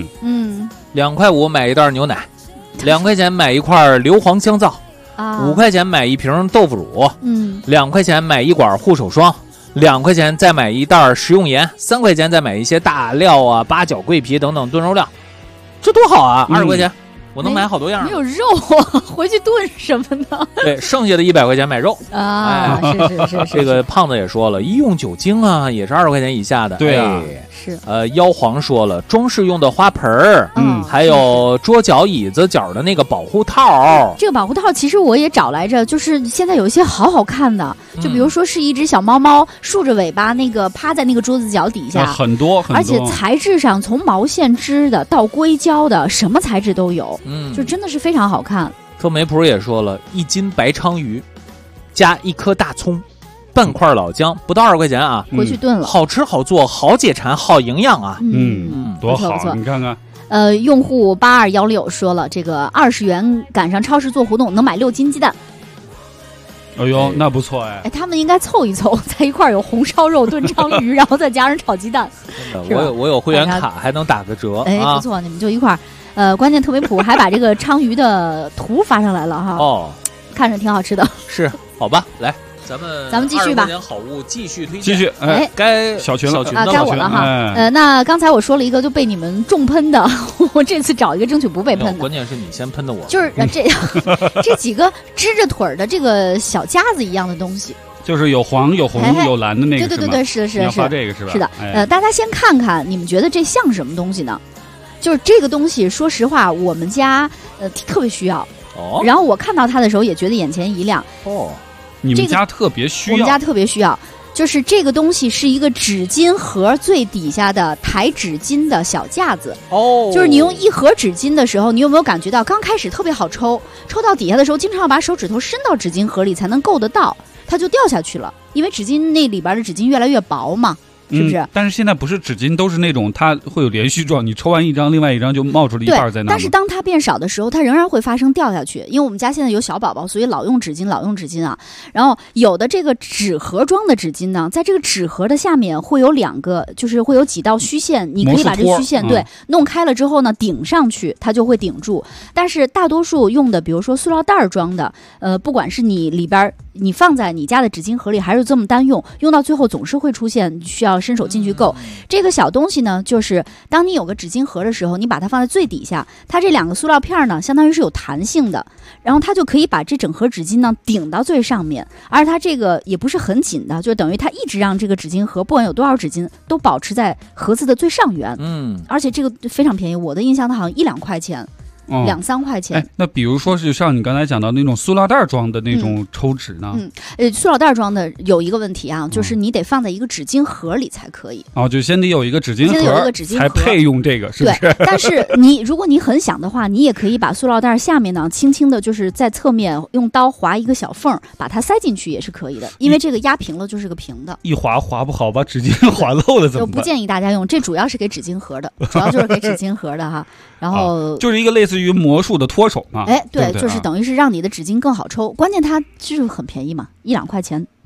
，2块5买一袋牛奶。2块钱买一块硫磺香皂，5块钱买一瓶豆腐乳，2块钱买一管护手霜，2块钱再买一袋食用盐，3块钱再买一些大料啊、八角、桂皮等等炖肉料，这多好啊！20块钱。我能买好多样， 没有肉啊，回去炖什么呢？ 对，剩下的100块钱买肉啊！是。 这个胖子也说了，医用酒精啊，也是20块钱以下的。 对啊， 是。 妖皇说了，装饰用的花盆儿，还有桌脚椅子角的那个保护套。 这个保护套其实我也找来着，就是现在有一些好看的，就比如说是一只小猫猫竖着尾巴，那个趴在那个桌子脚底下， 很多， 而且材质上从毛线织的到硅胶的，什么材质都有。就真的是非常好看。 特梅普也说了，1斤白鲳鱼加1颗大葱，半块老姜，不到20块钱啊， 回去炖了， 好吃好做，好解馋，好营养啊。 多好，你看看。 用户8216说了，这个20元赶上超市做活动能买6斤鸡蛋。 哎呦，那不错哎！ 他们应该凑一凑，在一块有红烧肉炖鲳鱼，然后再加上炒鸡蛋。 我有会员卡，还能打个折。 不错，你们就一块儿。关键特别普还把这个鲳鱼的图发上来了哈。看着挺好吃的。 是，好吧，来，咱们继续吧。 好物继续推荐。 继续， 该小群了该我了哈。那刚才我说了一个就被你们重喷的，我这次找一个争取不被喷的。 关键是你先喷的我。 就是这几个支着腿的这个小夹子一样的东西。 就是有黄有红有蓝的那个。 对，是你要发这个是吧？ 是的。大家先看看，你们觉得这像什么东西呢？就是这个东西，说实话，我们家特别需要。然后我看到它的时候也觉得眼前一亮。 你们家特别需要？ 我们家特别需要，就是这个东西是一个纸巾盒最底下的抬纸巾的小架子。就是你用一盒纸巾的时候，你有没有感觉到刚开始特别好抽到底下的时候，经常要把手指头伸到纸巾盒里才能够得到，它就掉下去了，因为纸巾那里边的纸巾越来越薄嘛。是不是？ 但是现在不是纸巾都是那种它会有连续状，你抽完一张，另外一张就冒出了一半在那。 但是当它变少的时候，它仍然会发生掉下去。因为我们家现在有小宝宝，所以老用纸巾啊。然后有的这个纸盒装的纸巾呢，在这个纸盒的下面会有2个，就是会有几道虚线，你可以把这个虚线弄开了之后呢，顶上去，它就会顶住。但是大多数用的，比如说塑料袋装的，不管是你里边你放在你家的纸巾盒里，还是这么单用到最后总是会出现需要伸手进去够。这个小东西呢，就是当你有个纸巾盒的时候，你把它放在最底下，它这2个塑料片呢，相当于是有弹性的，然后它就可以把这整盒纸巾呢顶到最上面，而它这个也不是很紧的，就等于它一直让这个纸巾盒不管有多少纸巾都保持在盒子的最上缘。而且这个非常便宜，我的印象它好像1-2块钱。2-3块钱。 那比如说是像你刚才讲到那种塑料袋装的那种抽纸呢？ 塑料袋装的有一个问题啊，就是你得放在一个纸巾盒里才可以。 就先得有一个纸巾盒，才配用这个，是不是？ 对。但是如果你很想的话，你也可以把塑料袋下面呢，轻轻的，就是在侧面用刀划一个小缝，把它塞进去也是可以的。因为这个压平了就是个平的。 一划不好，把纸巾划漏了怎么办？ 就不建议大家用，这主要是给纸巾盒的，主要就是给纸巾盒的哈。然后就是一个类似于魔术的脱手嘛。 对，就是等于是让你的纸巾更好抽。关键它就是很便宜嘛，1-2块钱。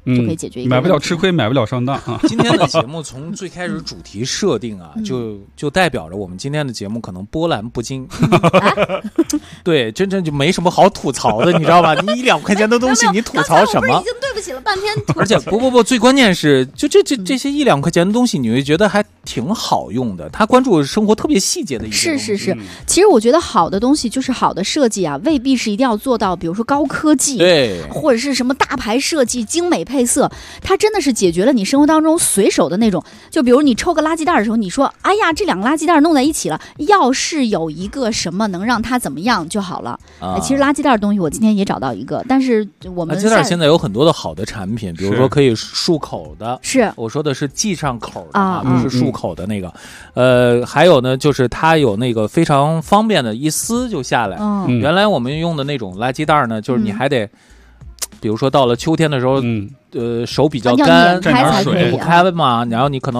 就可以解决一个买不了吃亏，买不了上当啊。 今天的节目从最开始主题设定啊，就代表着我们今天的节目可能波澜不惊。对，真正就没什么好吐槽的，你知道吧？你1-2块钱的东西，你吐槽什么？ 已经对不起了半天。 而且不，最关键是，就这些1-2块钱的东西，你会觉得还挺好用的。他关注生活特别细节的一些东西。 是。其实我觉得好的东西就是好的设计啊，未必是一定要做到，比如说高科技， 对， 或者是什么大牌设计、精美配色，它真的是解决了你生活当中随手的那种。就比如你抽个垃圾袋的时候，你说，哎呀，这2个垃圾袋弄在一起了，要是有一个什么能让它怎么样就好了。其实垃圾袋的东西，我今天也找到一个，但是我们垃圾袋现在有很多的好的产品，比如说可以漱口的， 是我说的是系上口的不是漱口的那个。还有呢，就是它有那个非常方便的，一撕就下来。原来我们用的那种垃圾袋呢，就是你还得，比如说到了秋天的时候，手比较干， 沾点水不开嘛，然后你可能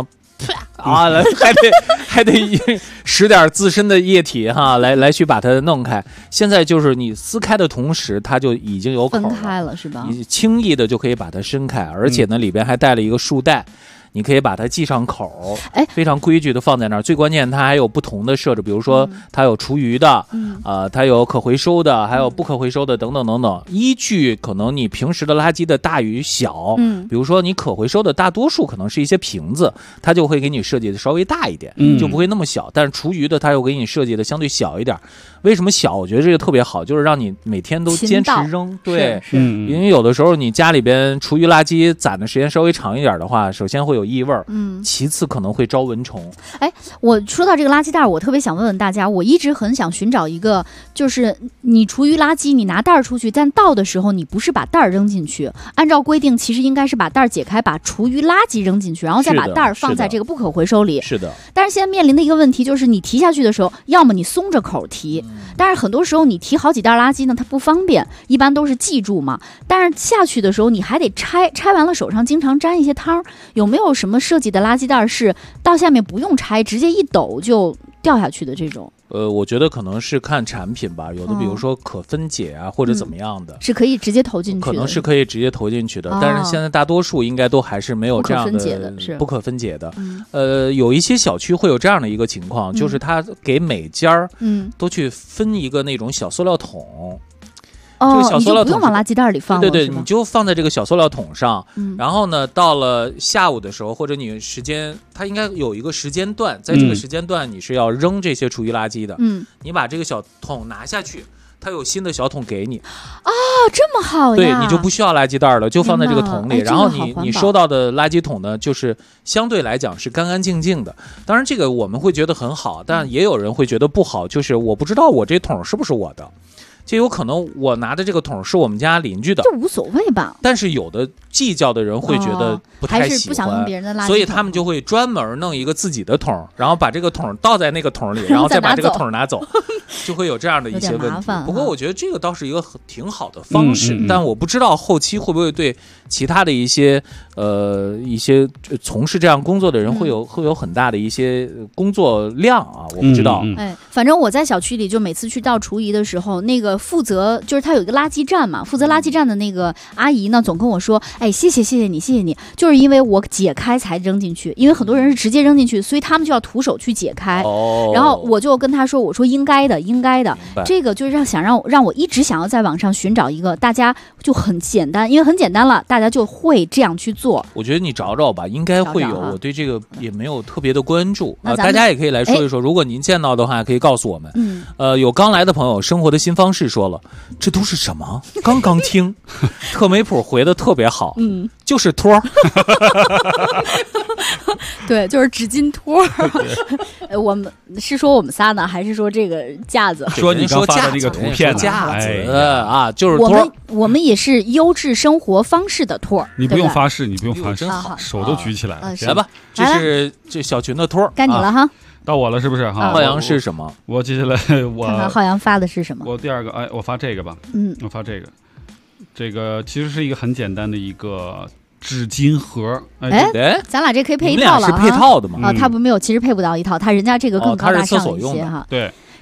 还得使点自身的液体哈，来去把它弄开。现在就是你撕开的同时，它就已经有口分开了，是吧？ 你轻易的就可以把它伸开，而且呢，里边还带了一个束带。你可以把它系上口，非常规矩的放在那儿。最关键，它还有不同的设置，比如说它有厨余的，它有可回收的，还有不可回收的，等等等等。依据可能你平时的垃圾的大与小，比如说你可回收的大多数可能是一些瓶子，它就会给你设计的稍微大一点，就不会那么小。但是厨余的它又给你设计的相对小一点。为什么小？我觉得这个特别好，就是让你每天都坚持扔。对，因为有的时候你家里边厨余垃圾攒的时间稍微长一点的话，首先会有异味，其次可能会招蚊虫。 我说到这个垃圾袋，我特别想问问大家，我一直很想寻找一个，就是你厨余垃圾你拿袋出去，但倒的时候你不是把袋扔进去，按照规定其实应该是把袋解开，把厨余垃圾扔进去，然后再把袋放在这个不可回收里。 是的。 但是现在面临的一个问题就是，你提下去的时候，要么你松着口提，但是很多时候你提好几袋垃圾呢，它不方便，一般都是记住嘛。但是下去的时候你还得拆完了手上经常沾一些汤，有没有什么设计的垃圾袋是到下面不用拆，直接一抖就掉下去的这种？ 我觉得可能是看产品吧，有的比如说可分解啊，或者怎么样的， 是可以直接投进去的， 可能是可以直接投进去的，但是现在大多数应该都还是没有这样的不可分解的。有一些小区会有这样的一个情况，就是它给每家都去分一个那种小塑料桶。这个小塑料桶你就不用往垃圾袋里放了， 对，你就放在这个小塑料桶上，然后呢，到了下午的时候，或者你时间，它应该有一个时间段，在这个时间段你是要扔这些厨余垃圾的，你把这个小桶拿下去，它有新的小桶给你。 这么好呀！ 对，你就不需要垃圾袋了，就放在这个桶里，然后你收到的垃圾桶呢，就是相对来讲是干干净净的。当然，这个我们会觉得很好，但也有人会觉得不好，就是我不知道我这桶是不是我的。就有可能我拿的这个桶是我们家邻居的， 这无所谓吧？ 但是有的计较的人会觉得不太喜欢， 还是不想用别人的垃圾桶， 所以他们就会专门弄一个自己的桶，然后把这个桶倒在那个桶里，然后再把这个桶拿走，就会有这样的一些问题。不过我觉得这个倒是一个挺好的方式，但我不知道后期会不会对其他的一些从事这样工作的人会有很大的一些工作量啊，我不知道。 反正我在小区里就每次去倒厨余的时候，那个负责就是他有一个垃圾站嘛，负责垃圾站的那个阿姨呢，总跟我说，谢谢你，就是因为我解开才扔进去，因为很多人是直接扔进去，所以他们就要徒手去解开。然后我就跟他说，我说应该的，这个就是让我一直想要在网上寻找一个大家就很简单，因为很简单了，大家就会这样去做。 我觉得你找找吧，应该会有。我对这个也没有特别的关注大家也可以来说一说，如果您见到的话，可以告诉我们。有刚来的朋友，生活的新方式说了，这都是什么？刚刚听，特梅普回的特别好，就是托。 对，就是纸巾托。我们是说我们仨呢，还是说这个架子？ 说你刚发的那个图片架子啊，就是托。 我们也是优质生活方式的托。 你不用发誓， 真好， 手都举起来了。 来吧，这是这小群的托， 该你了哈。 到我了是不是？ 浩洋是什么？ 我接下来看看浩洋发的是什么。 我第二个，我发这个吧。我发这个。这个其实是一个很简单的一个纸巾盒。 咱俩这可以配一套了。 是配套的吗？ 他不没有，其实配不到一套，人家这个更高大上一些哈。 对。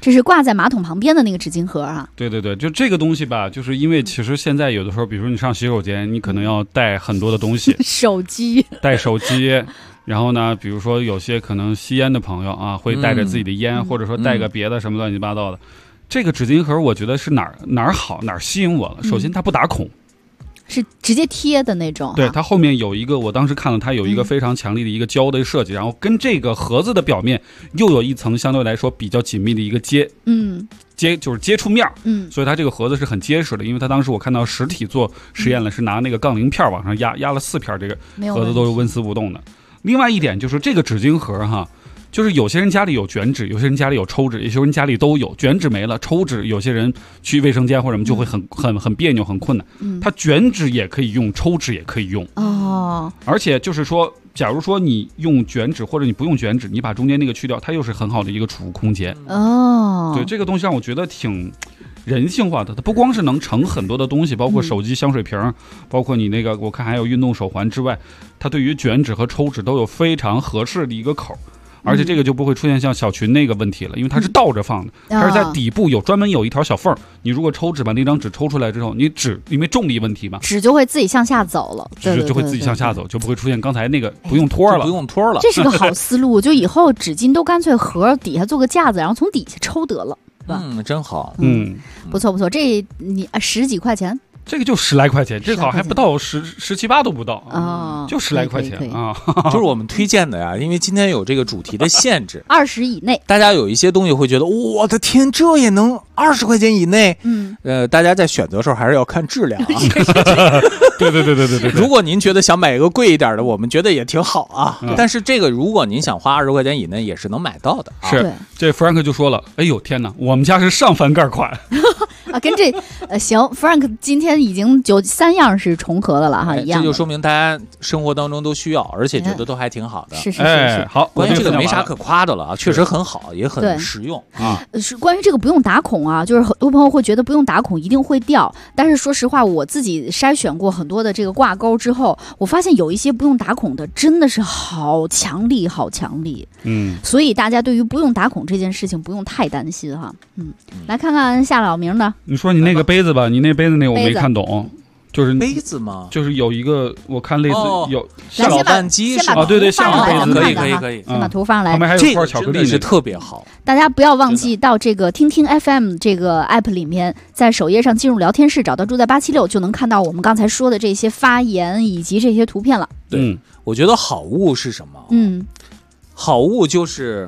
这是挂在马桶旁边的那个纸巾盒啊。 对对对，就这个东西吧，就是因为其实现在有的时候，比如说你上洗手间，你可能要带很多的东西， 手机， 带手机。然后呢，比如说有些可能吸烟的朋友啊，会带着自己的烟，或者说带个别的什么乱七八糟的。这个纸巾盒，我觉得是哪儿好，哪儿吸引我了。首先，它不打孔， 是直接贴的那种。 对，它后面有一个，我当时看了，它有一个非常强力的一个胶的设计，然后跟这个盒子的表面又有一层相对来说比较紧密的一个就是接触面，所以它这个盒子是很结实的。因为它当时我看到实体做实验了，是拿那个杠铃片往上压了4片，这个盒子都是纹丝不动的。另外一点就是这个纸巾盒哈，就是有些人家里有卷纸，有些人家里有抽纸，有些人家里都有。卷纸没了，抽纸有些人去卫生间或者什么就会很别扭，很困难。它卷纸也可以用，抽纸也可以用。而且就是说，假如说你用卷纸或者你不用卷纸，你把中间那个去掉，它又是很好的一个储物空间。对，这个东西让我觉得挺人性化的，它不光是能盛很多的东西，包括手机、香水瓶，包括你那个我看还有运动手环之外，它对于卷纸和抽纸都有非常合适的一个口。而且这个就不会出现像小群那个问题了，因为它是倒着放的，它是在底部专门有一条小缝。你如果抽纸把那张纸抽出来之后，你纸因为重力问题嘛， 纸就会自己向下走了， 纸就会自己向下走，就不会出现刚才那个不用托了， 这是个好思路，就以后纸巾都干脆盒底下做个架子，然后从底下抽得了。 真好。 不错不错，这你10几块钱。 这个就10来块钱，这个好像还不到17、18都不到就10来块钱啊！ 就是我们推荐的呀，因为今天有这个主题的限制 ，20以内。 大家有一些东西会觉得，我的天，这也能20块钱以内？大家在选择的时候还是要看质量啊。对。如果您觉得想买一个贵一点的，我们觉得也挺好啊。但是这个如果您想花20块钱以内，也是能买到的。 是，这弗兰克就说了，哎呦天哪，我们家是上翻盖款跟这行，Frank 今天已经3样是重合的了哈，一样。 这就说明大家生活当中都需要，而且觉得都还挺好的。 是。 好， 关于这个没啥可夸的了啊，确实很好，也很实用啊。 是关于这个不用打孔啊，就是很多朋友会觉得不用打孔一定会掉，但是说实话，我自己筛选过很多的这个挂钩之后，我发现有一些不用打孔的真的是好强力，好强力。所以大家对于不用打孔这件事情不用太担心哈。来看看夏老明的。 你说你那个杯子吧，你那杯子那个我没看懂，就是杯子吗？ 就是有一个我看类似有搅拌机是吧？对，像杯子可以， 先把图放来。 旁边还有块巧克力， 是特别好。 大家不要忘记到这个听听 FM 这个 app 里面，在首页上进入聊天室，找到住在876，就能看到我们刚才说的这些发言以及这些图片了。 对，我觉得好物是什么？好物就是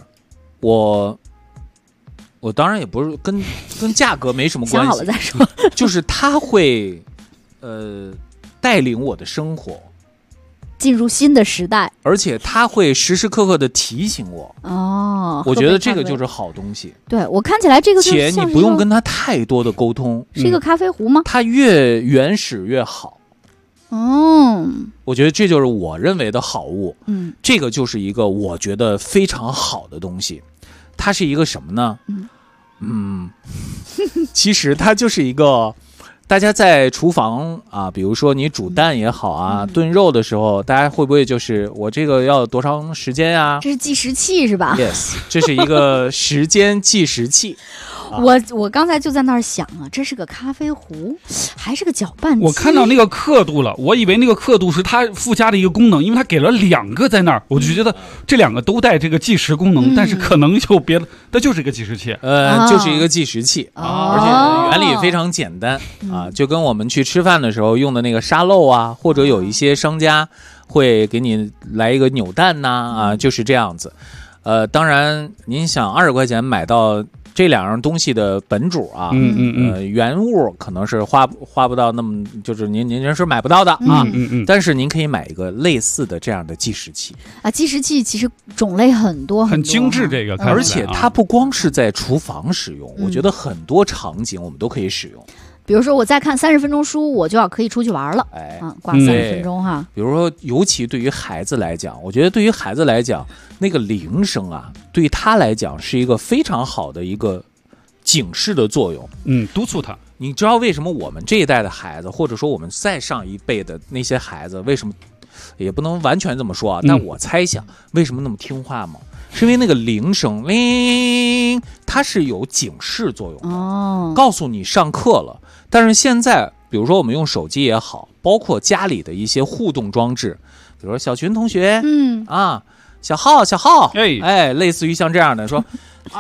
我当然也不是跟价格没什么关系， 想好了再说。 就是它会带领我的生活进入新的时代， 而且它会时时刻刻的提醒我。我觉得这个就是好东西。 对，我看起来这个且你不用跟它太多的沟通。 是一个咖啡壶吗？ 它越原始越好。我觉得这就是我认为的好物。这个就是一个我觉得非常好的东西。它是一个什么呢？其实它就是一个，大家在厨房啊，比如说你煮蛋也好啊，炖肉的时候，大家会不会就是我这个要多长时间啊？ 这是计时器是吧 ？Yes， 这是一个时间计时器。 我刚才就在那儿想啊，这是个咖啡壶，还是个搅拌机？ 我看到那个刻度了，我以为那个刻度是它附加的一个功能，因为它给了2个在那儿，我就觉得这2个都带这个计时功能，但是可能有别的，它就是一个计时器， 就是一个计时器，而且原理非常简单啊，就跟我们去吃饭的时候用的那个沙漏啊，或者有一些商家会给你来一个扭蛋呐，就是这样子。当然您想20块钱买到这2样东西的本主啊，原物可能是花不到那么，就是您是买不到的啊，但是您可以买一个类似的这样的计时器啊。计时器其实种类很多， 很精致，这个而且它不光是在厨房使用，我觉得很多场景我们都可以使用。 比如说我在看30分钟书，我就要可以出去玩了，挂30分钟哈。 比如说，尤其对于孩子来讲，我觉得对于孩子来讲，那个铃声啊，对于他来讲是一个非常好的一个警示的作用， 督促他。 你知道为什么我们这一代的孩子，或者说我们再上一辈的那些孩子，为什么也不能完全这么说啊，但我猜想为什么那么听话吗？是因为那个铃声铃，它是有警示作用的，告诉你上课了。但是现在比如说我们用手机也好，包括家里的一些互动装置，比如说小群同学，小浩，类似于像这样的说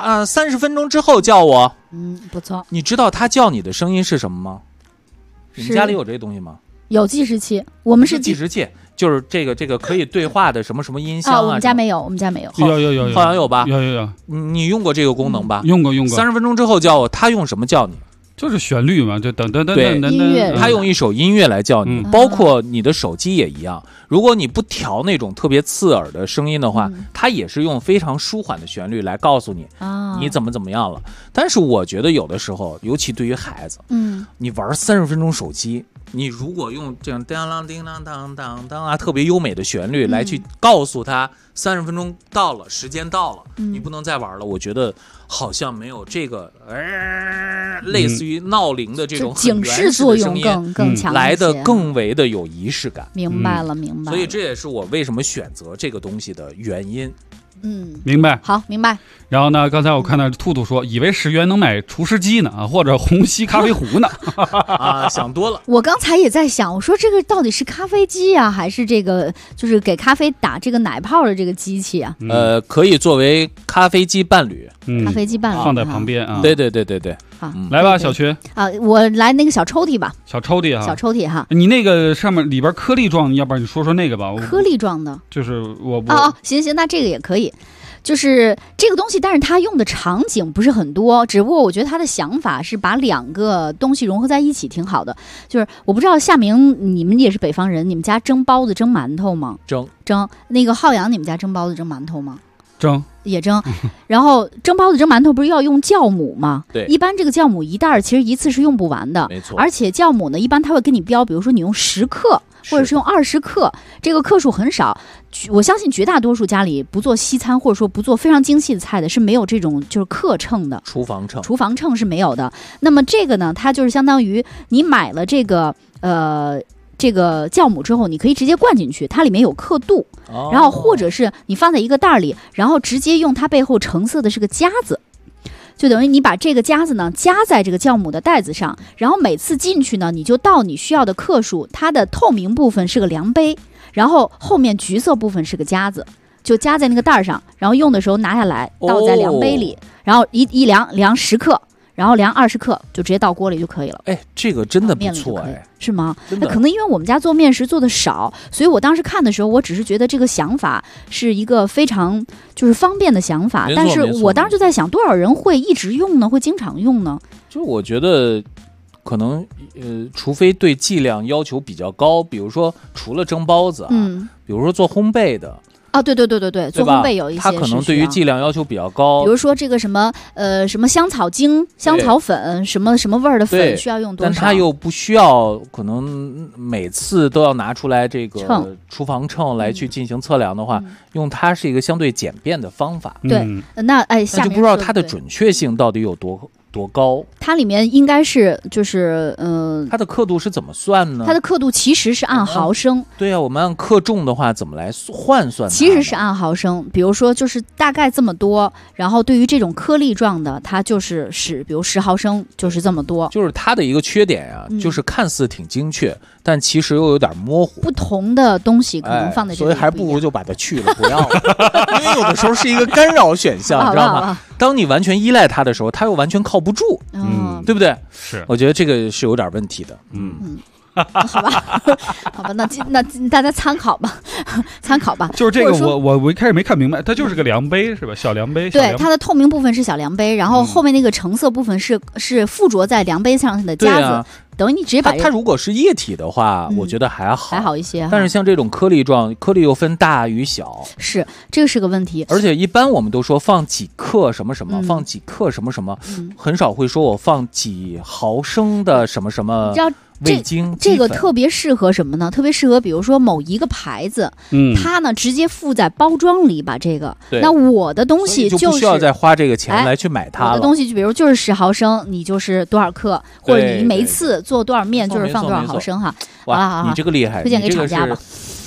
30分钟之后叫我， 不错。 你知道他叫你的声音是什么吗？你们家里有这个东西吗？ 有计时器，我们是计时器，就是这个可以对话的什么音箱啊？ 我们家没有， 有， 好像有吧？ 有。 你用过这个功能吧？ 用过。 30分钟之后叫我，他用什么叫你？ 就是旋律嘛，就等， 音乐， 他用一首音乐来叫你，包括你的手机也一样。如果你不调那种特别刺耳的声音的话，它也是用非常舒缓的旋律来告诉你你怎么样了。但是我觉得有的时候，尤其对于孩子，你玩30分钟手机，你如果用这样叮当叮当当当当特别优美的旋律来去告诉他30分钟到了，时间到了，你不能再玩了，我觉得好像没有这个类似于闹铃的这种警示作用更强， 来的更为的有仪式感。 明白了。 所以这也是我为什么选择这个东西的原因。 明白。 好，明白。 然后呢，刚才我看到兔兔说，以为10元能买除湿机呢，或者虹吸咖啡壶呢。 想多了。 我刚才也在想，我说这个到底是咖啡机啊，还是这个就是给咖啡打这个奶泡的这个机器啊？ 可以作为咖啡机伴侣， 咖啡机伴侣放在旁边啊。 对。 好， 来吧，小群我来那个小抽屉吧。 小抽屉哈。 你那个上面里边颗粒状，要不然你说那个吧。 颗粒状的， 就是我行，那这个也可以。就是这个东西，但是它用的场景不是很多，只不过我觉得他的想法是把2个东西融合在一起，挺好的。就是我不知道夏明，你们也是北方人，你们家蒸包子蒸馒头吗？ 蒸。 那个浩洋，你们家蒸包子蒸馒头吗？也蒸。然后蒸包子蒸馒头不是要用酵母吗？ 对。 一般这个酵母一袋其实一次是用不完的， 没错。 而且酵母呢，一般它会给你标，比如说你用10克。或者是用20克，这个克数很少。我相信绝大多数家里不做西餐或者说不做非常精细的菜的是没有这种就是克秤的， 厨房秤是没有的。那么这个呢，它就是相当于你买了这个酵母之后，你可以直接灌进去，它里面有刻度，然后或者是你放在一个袋里，然后直接用它背后成色的是个夹子。就等于你把这个夹子呢夹在这个酵母的袋子上，然后每次进去呢，你就倒你需要的克数，它的透明部分是个量杯，然后后面橘色部分是个夹子，就夹在那个袋上，然后用的时候拿下来倒在量杯里，然后一量10克，然后量20克，就直接倒锅里就可以了。 这个真的不错是吗？那可能因为我们家做面食做的少，所以我当时看的时候，我只是觉得这个想法是一个非常就是方便的想法，但是我当时就在想，多少人会一直用呢？会经常用呢？ 就我觉得可能除非对剂量要求比较高，比如说除了蒸包子比如说做烘焙的。 对，做烘焙有一些它可能对于剂量要求比较高， 比如说这个什么香草精、香草粉，什么味儿的粉需要用多少？ 但它又不需要可能每次都要拿出来这个厨房秤来去进行测量的话，用它是一个相对简便的方法。 对，那下面就不知道它的准确性到底有多高。 它里面应该是就是它的刻度是怎么算呢？ 它的刻度其实是按毫升。 对啊，我们按克重的话怎么来换算？ 其实是按毫升，比如说就是大概这么多，然后对于这种颗粒状的，它就是比如10毫升就是这么多。 就是它的一个缺点啊，就是看似挺精确，但其实又有点模糊。 不同的东西可能放在这里， 所以还不如就把它去了，不要了，因为有的时候是一个干扰选项，你知道吗？当你完全依赖它的时候，它又完全靠不住，对不对？ 是， 我觉得这个是有点问题的。 好吧，那大家参考吧。 就是这个，我一开始没看明白，它就是个量杯是吧？小量杯。 对，它的透明部分是小量杯，然后后面那个成色部分是附着在量杯上的夹子。等于你直接把它如果是液体的话，我觉得还好一些。 但是像这种颗粒状，颗粒又分大与小， 这个是个问题。 而且一般我们都说放几克什么什么，放几克什么什么，很少会说我放几毫升的什么什么。味精这个特别适合什么呢？特别适合比如说某一个牌子，它呢直接附在包装里把这个。那我的东西就不需要再花这个钱来去买它了。 我的东西就比如就是10毫升，你就是多少克，或者你每一次做多少面就是放多少毫升哈。 哇，你这个厉害， 推荐给厂家吧。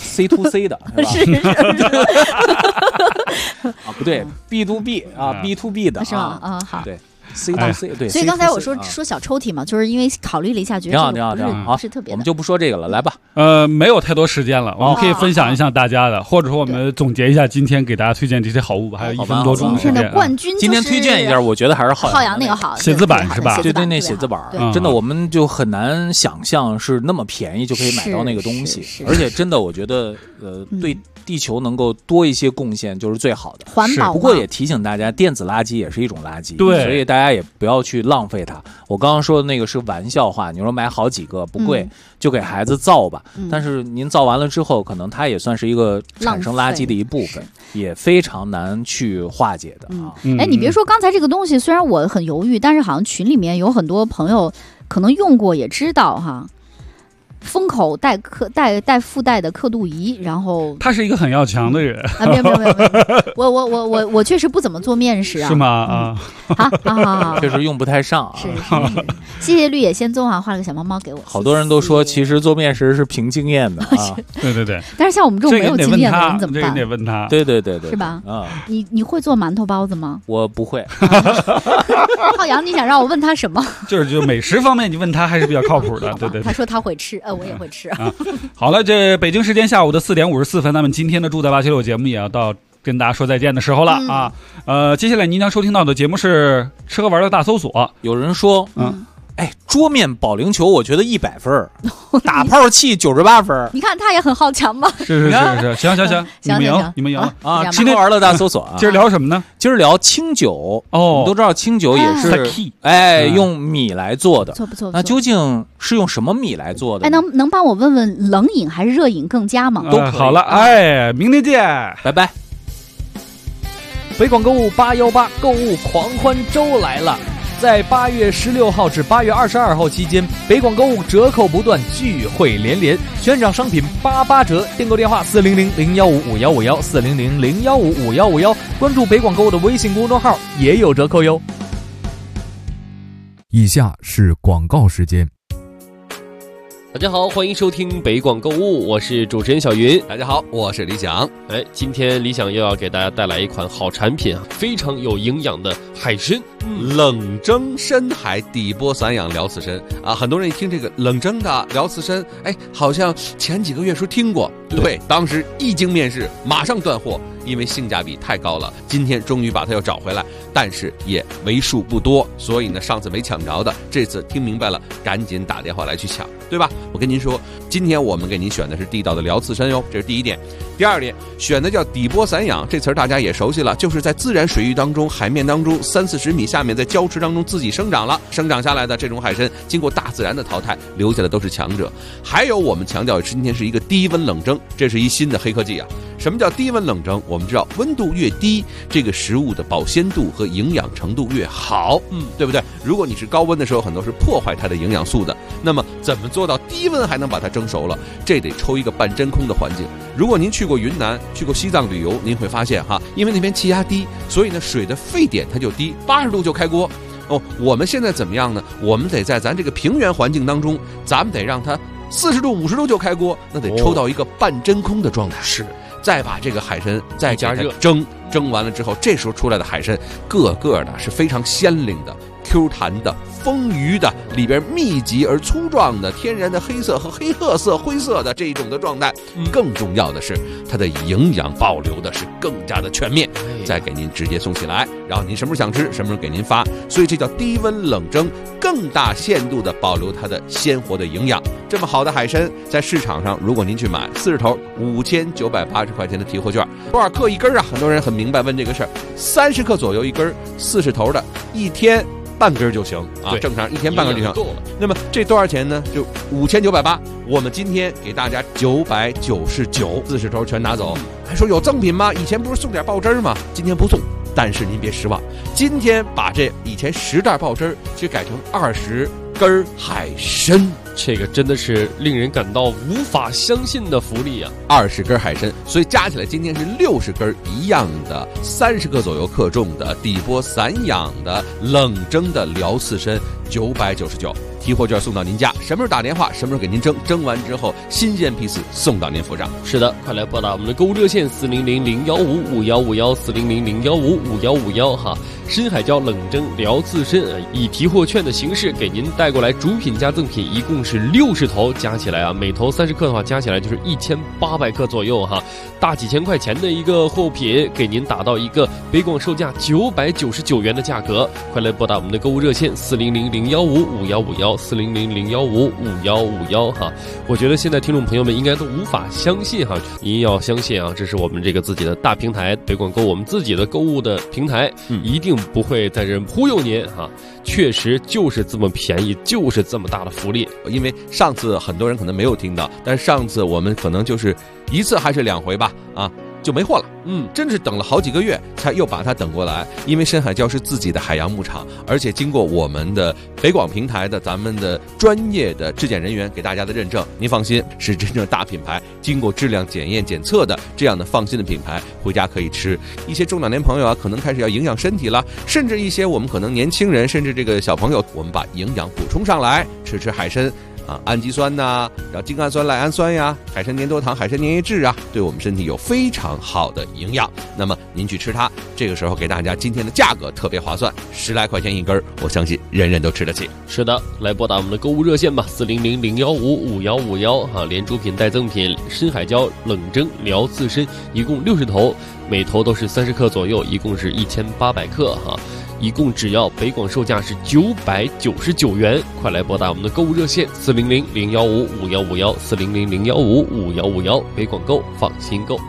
C to C 的， 是啊，不对，B to B 啊，B to B 的是吗？啊，好， 对。C 到 C 对， 所以刚才我说小抽屉嘛，就是因为考虑了一下，觉得不是特别， 我们就不说这个了，来吧。 没有太多时间了，我们可以分享一下大家的，或者说我们总结一下今天给大家推荐这些好物吧，还有1分多钟的时间。 今天的冠军， 今天推荐一下，我觉得还是浩洋那个好， 写字板是吧？ 对对，那写字板真的我们就很难想象是那么便宜就可以买到那个东西，而且真的我觉得对地球能够多一些贡献就是最好的环保。 不过也提醒大家，电子垃圾也是一种垃圾， 对， 所以大家也不要去浪费它。我刚刚说的那个是玩笑话，你说买好几个不贵，就给孩子造吧。但是您造完了之后，可能它也算是一个产生垃圾的一部分，也非常难去化解的啊。 哎，你别说刚才这个东西，虽然我很犹豫，但是好像群里面有很多朋友可能用过，也知道哈。封口带附带的刻度仪，然后他是一个很要强的人啊！没有，我确实不怎么做面食啊， 是吗？ 确实用不太上啊。 是，谢谢绿野仙踪啊，画了个小猫猫给我。 好多人都说，其实做面食是凭经验的啊。 对。 但是像我们这种没有经验的人怎么办？ 这个得问他。 对， 是吧？啊，你会做馒头包子吗？ 我不会。 浩洋，你想让我问他什么？ 就美食方面，你问他还是比较靠谱的。对。 他说他会吃。我也会吃啊。好了，这北京时间下午的4点54分，那么今天的住在876节目也要到跟大家说再见的时候了啊。接下来您将收听到的节目是吃喝玩的大搜索。 有人说，桌面保龄球我觉得100分，打泡器98分。 你看他也很好强嘛。 是，行，你们赢了啊！今天玩了大搜索啊。 今儿聊什么呢？ 今儿聊清酒哦。你都知道清酒也是用米来做的， 不错。 那究竟是用什么米来做的？ 能帮我问问冷饮还是热饮更佳吗？ 都可以。 好了，明天见， 拜拜。 北广购物818购物狂欢周来了。在8月16号至8月22号期间，北广购物折扣不断，聚会连连，悬赏商品88折。订购电话400-015-5151，400-015-5151，关注北广购物的微信公众号也有折扣哟。 以下是广告时间。 大家好，欢迎收听北广购物，我是主持人小云。 大家好，我是李想。 今天李想又要给大家带来一款好产品啊，非常有营养的海参， 冷蒸深海底波散养辽刺参啊。很多人一听这个冷蒸的辽刺参，好像前几个月说听过，对，当时一经面世，马上断货，因为性价比太高了。今天终于把它又找回来，但是也为数不多，所以呢，上次没抢着的，这次听明白了，赶紧打电话来去抢，对吧？我跟您说，今天我们给您选的是地道的辽刺参哟，这是第一点。第二点，选的叫底波散养，这词儿大家也熟悉了，就是在自然水域当中、海面当中30-40米下面，在礁池当中自己生长下来的这种海参，经过大自然的淘汰，留下的都是强者。还有我们强调今天是一个低温冷蒸，这是一新的黑科技啊。什么叫低温冷蒸？我们知道温度越低，这个食物的保鲜度和营养程度越好，对不对？如果你是高温的时候，很多是破坏它的营养素的。那么怎么做到低温还能把它蒸熟了？这得抽一个半真空的环境。如果您去过云南、去过西藏旅游，您会发现因为那边气压低，所以呢水的沸点它就低，80度就开锅。我们现在怎么样呢？我们得在咱这个平原环境当中，咱们得让它40度、50度就开锅，那得抽到一个半真空的状态。 是。 再把这个海参再加热蒸完了之后，这时候出来的海参个个的是非常鲜灵的、Q 弹的、丰腴的，里边密集而粗壮的天然的黑色和黑褐色、灰色的这一种的状态。更重要的是，它的营养保留的是更加的全面，再给您直接送起来，然后您什么时候想吃，什么时候给您发。所以这叫低温冷蒸，更大限度的保留它的鲜活的营养。这么好的海参，在市场上，如果您去买40头5980块钱的提货券，多少克一根啊？很多人很明白问这个事儿，30克左右一根，40头的，1天半根就行啊，正常1天半根就行。那么这多少钱呢？就5980，我们今天给大家999，40头全拿走。还说有赠品吗？以前不是送点爆汁吗？今天不送。但是您别失望，今天把这以前10袋爆汁就改成20根海参， 这个真的是令人感到无法相信的福利啊 ！20根海参，所以加起来今天是60根一样的，30克左右克重的底波散养的冷蒸的辽刺参，999。 提货券送到您家，什么时候打电话，什么时候给您蒸，蒸完之后新鲜批次送到您府上。 是的，快来拨打我们的购物热线400-015-5151，400-015-5151哈。深海椒冷蒸辽刺参以提货券的形式给您带过来，主品加赠品一共是60头，加起来啊，每头30克的话，加起来就是1800克左右哈，大几千块钱的一个货品，给您打到一个北广售价999元的价格。快来拨打我们的购物热线400-015-5151，400-015-5151哈。我觉得现在听众朋友们应该都无法相信哈，您要相信啊，这是我们这个自己的大平台北广购，我们自己的购物的平台，一定不会在这忽悠您哈，确实就是这么便宜，就是这么大的福利。 因为上次很多人可能没有听到，但是上次我们可能就是1次还是2回吧，就没货了。真是等了好几个月才又把它等过来。因为深海礁是自己的海洋牧场，而且经过我们的北广平台的咱们的专业的质检人员给大家的认证，您放心，是真正大品牌，经过质量检验检测的这样的放心的品牌，回家可以吃。一些中老年朋友啊，可能开始要营养身体了，甚至一些我们可能年轻人，甚至这个小朋友，我们把营养补充上来，吃海参。氨基酸呐，然后精氨酸、赖氨酸呀，海参粘多糖、海参粘液质啊，对我们身体有非常好的营养。那么您去吃它，这个时候给大家今天的价格特别划算，10来块钱一根，我相信人人都吃得起。 是的，来拨打我们的购物热线吧，400-015-5151哈，连主品带赠品深海礁冷蒸辽刺参，一共60头，每头都是30克左右，一共是1800克哈。一共只要北广售价是999元，快来拨打我们的购物热线400-015-5151，400-015-5151，北广购放心购。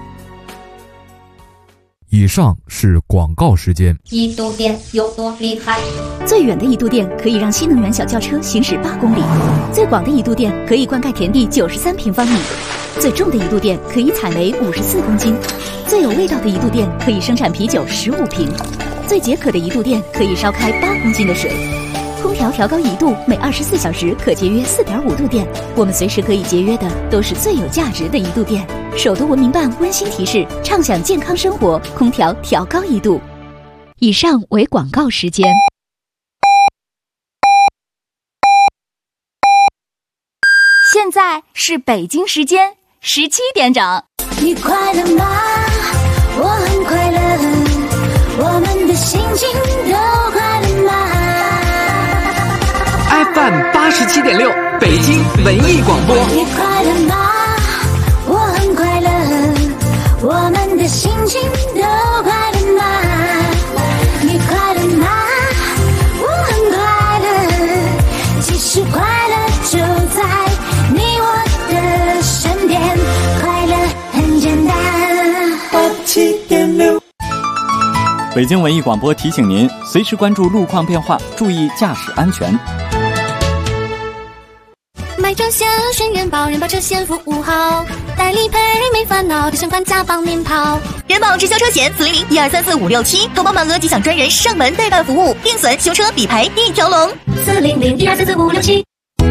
以上是广告时间。 一度电有多厉害？ 最远的一度电可以让新能源小轿车行驶8公里，最广的一度电可以灌溉田地93平方米，最重的一度电可以采煤54公斤，最有味道的一度电可以生产啤酒15瓶。最解渴的一度电可以烧开8公斤的水，空调调高1度，每24小时可节约4.5度电。我们随时可以节约的都是最有价值的一度电。首都文明办温馨提示：畅享健康生活，空调调高1度。以上为广告时间。 现在是北京时间17点整。 你快乐吗？我很快乐。我们的心情都快乐吗 ？FM 87.6，北京文艺广播。 你快乐吗？我很快乐。我们的心情都快乐吗？你快乐吗？我很快乐。其实快乐就在你我的身边，快乐很简单。87.6。 北京文艺广播提醒您，随时关注路况变化，注意驾驶安全。 买车险选人保，人保车险服务好，代理赔没烦恼，全款家帮您跑。 人保直销车险400-1234-567，投保满额即享专人上门代办服务，定损、修车、理赔一条龙。 400-1234-567。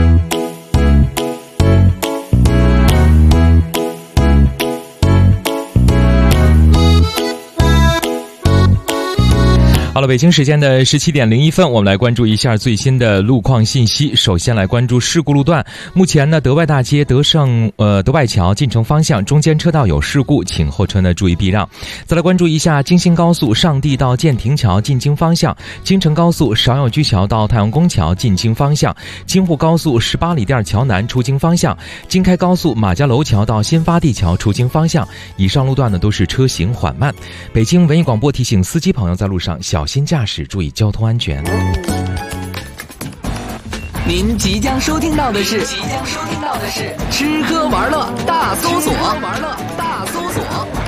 好了，北京时间的17点01分，我们来关注一下最新的路况信息。首先来关注事故路段，目前呢，德外大街德外桥进城方向中间车道有事故，请后车呢注意避让。再来关注一下京新高速上地到建亭桥进京方向，京承高速芍药居桥到太阳宫桥进京方向，京沪高速18里店桥南出京方向，京开高速马家楼桥到新发地桥出京方向。以上路段呢都是车行缓慢。北京文艺广播提醒司机朋友在路上小心驾驶，注意交通安全。 您即将收听到的是吃喝玩乐大搜索。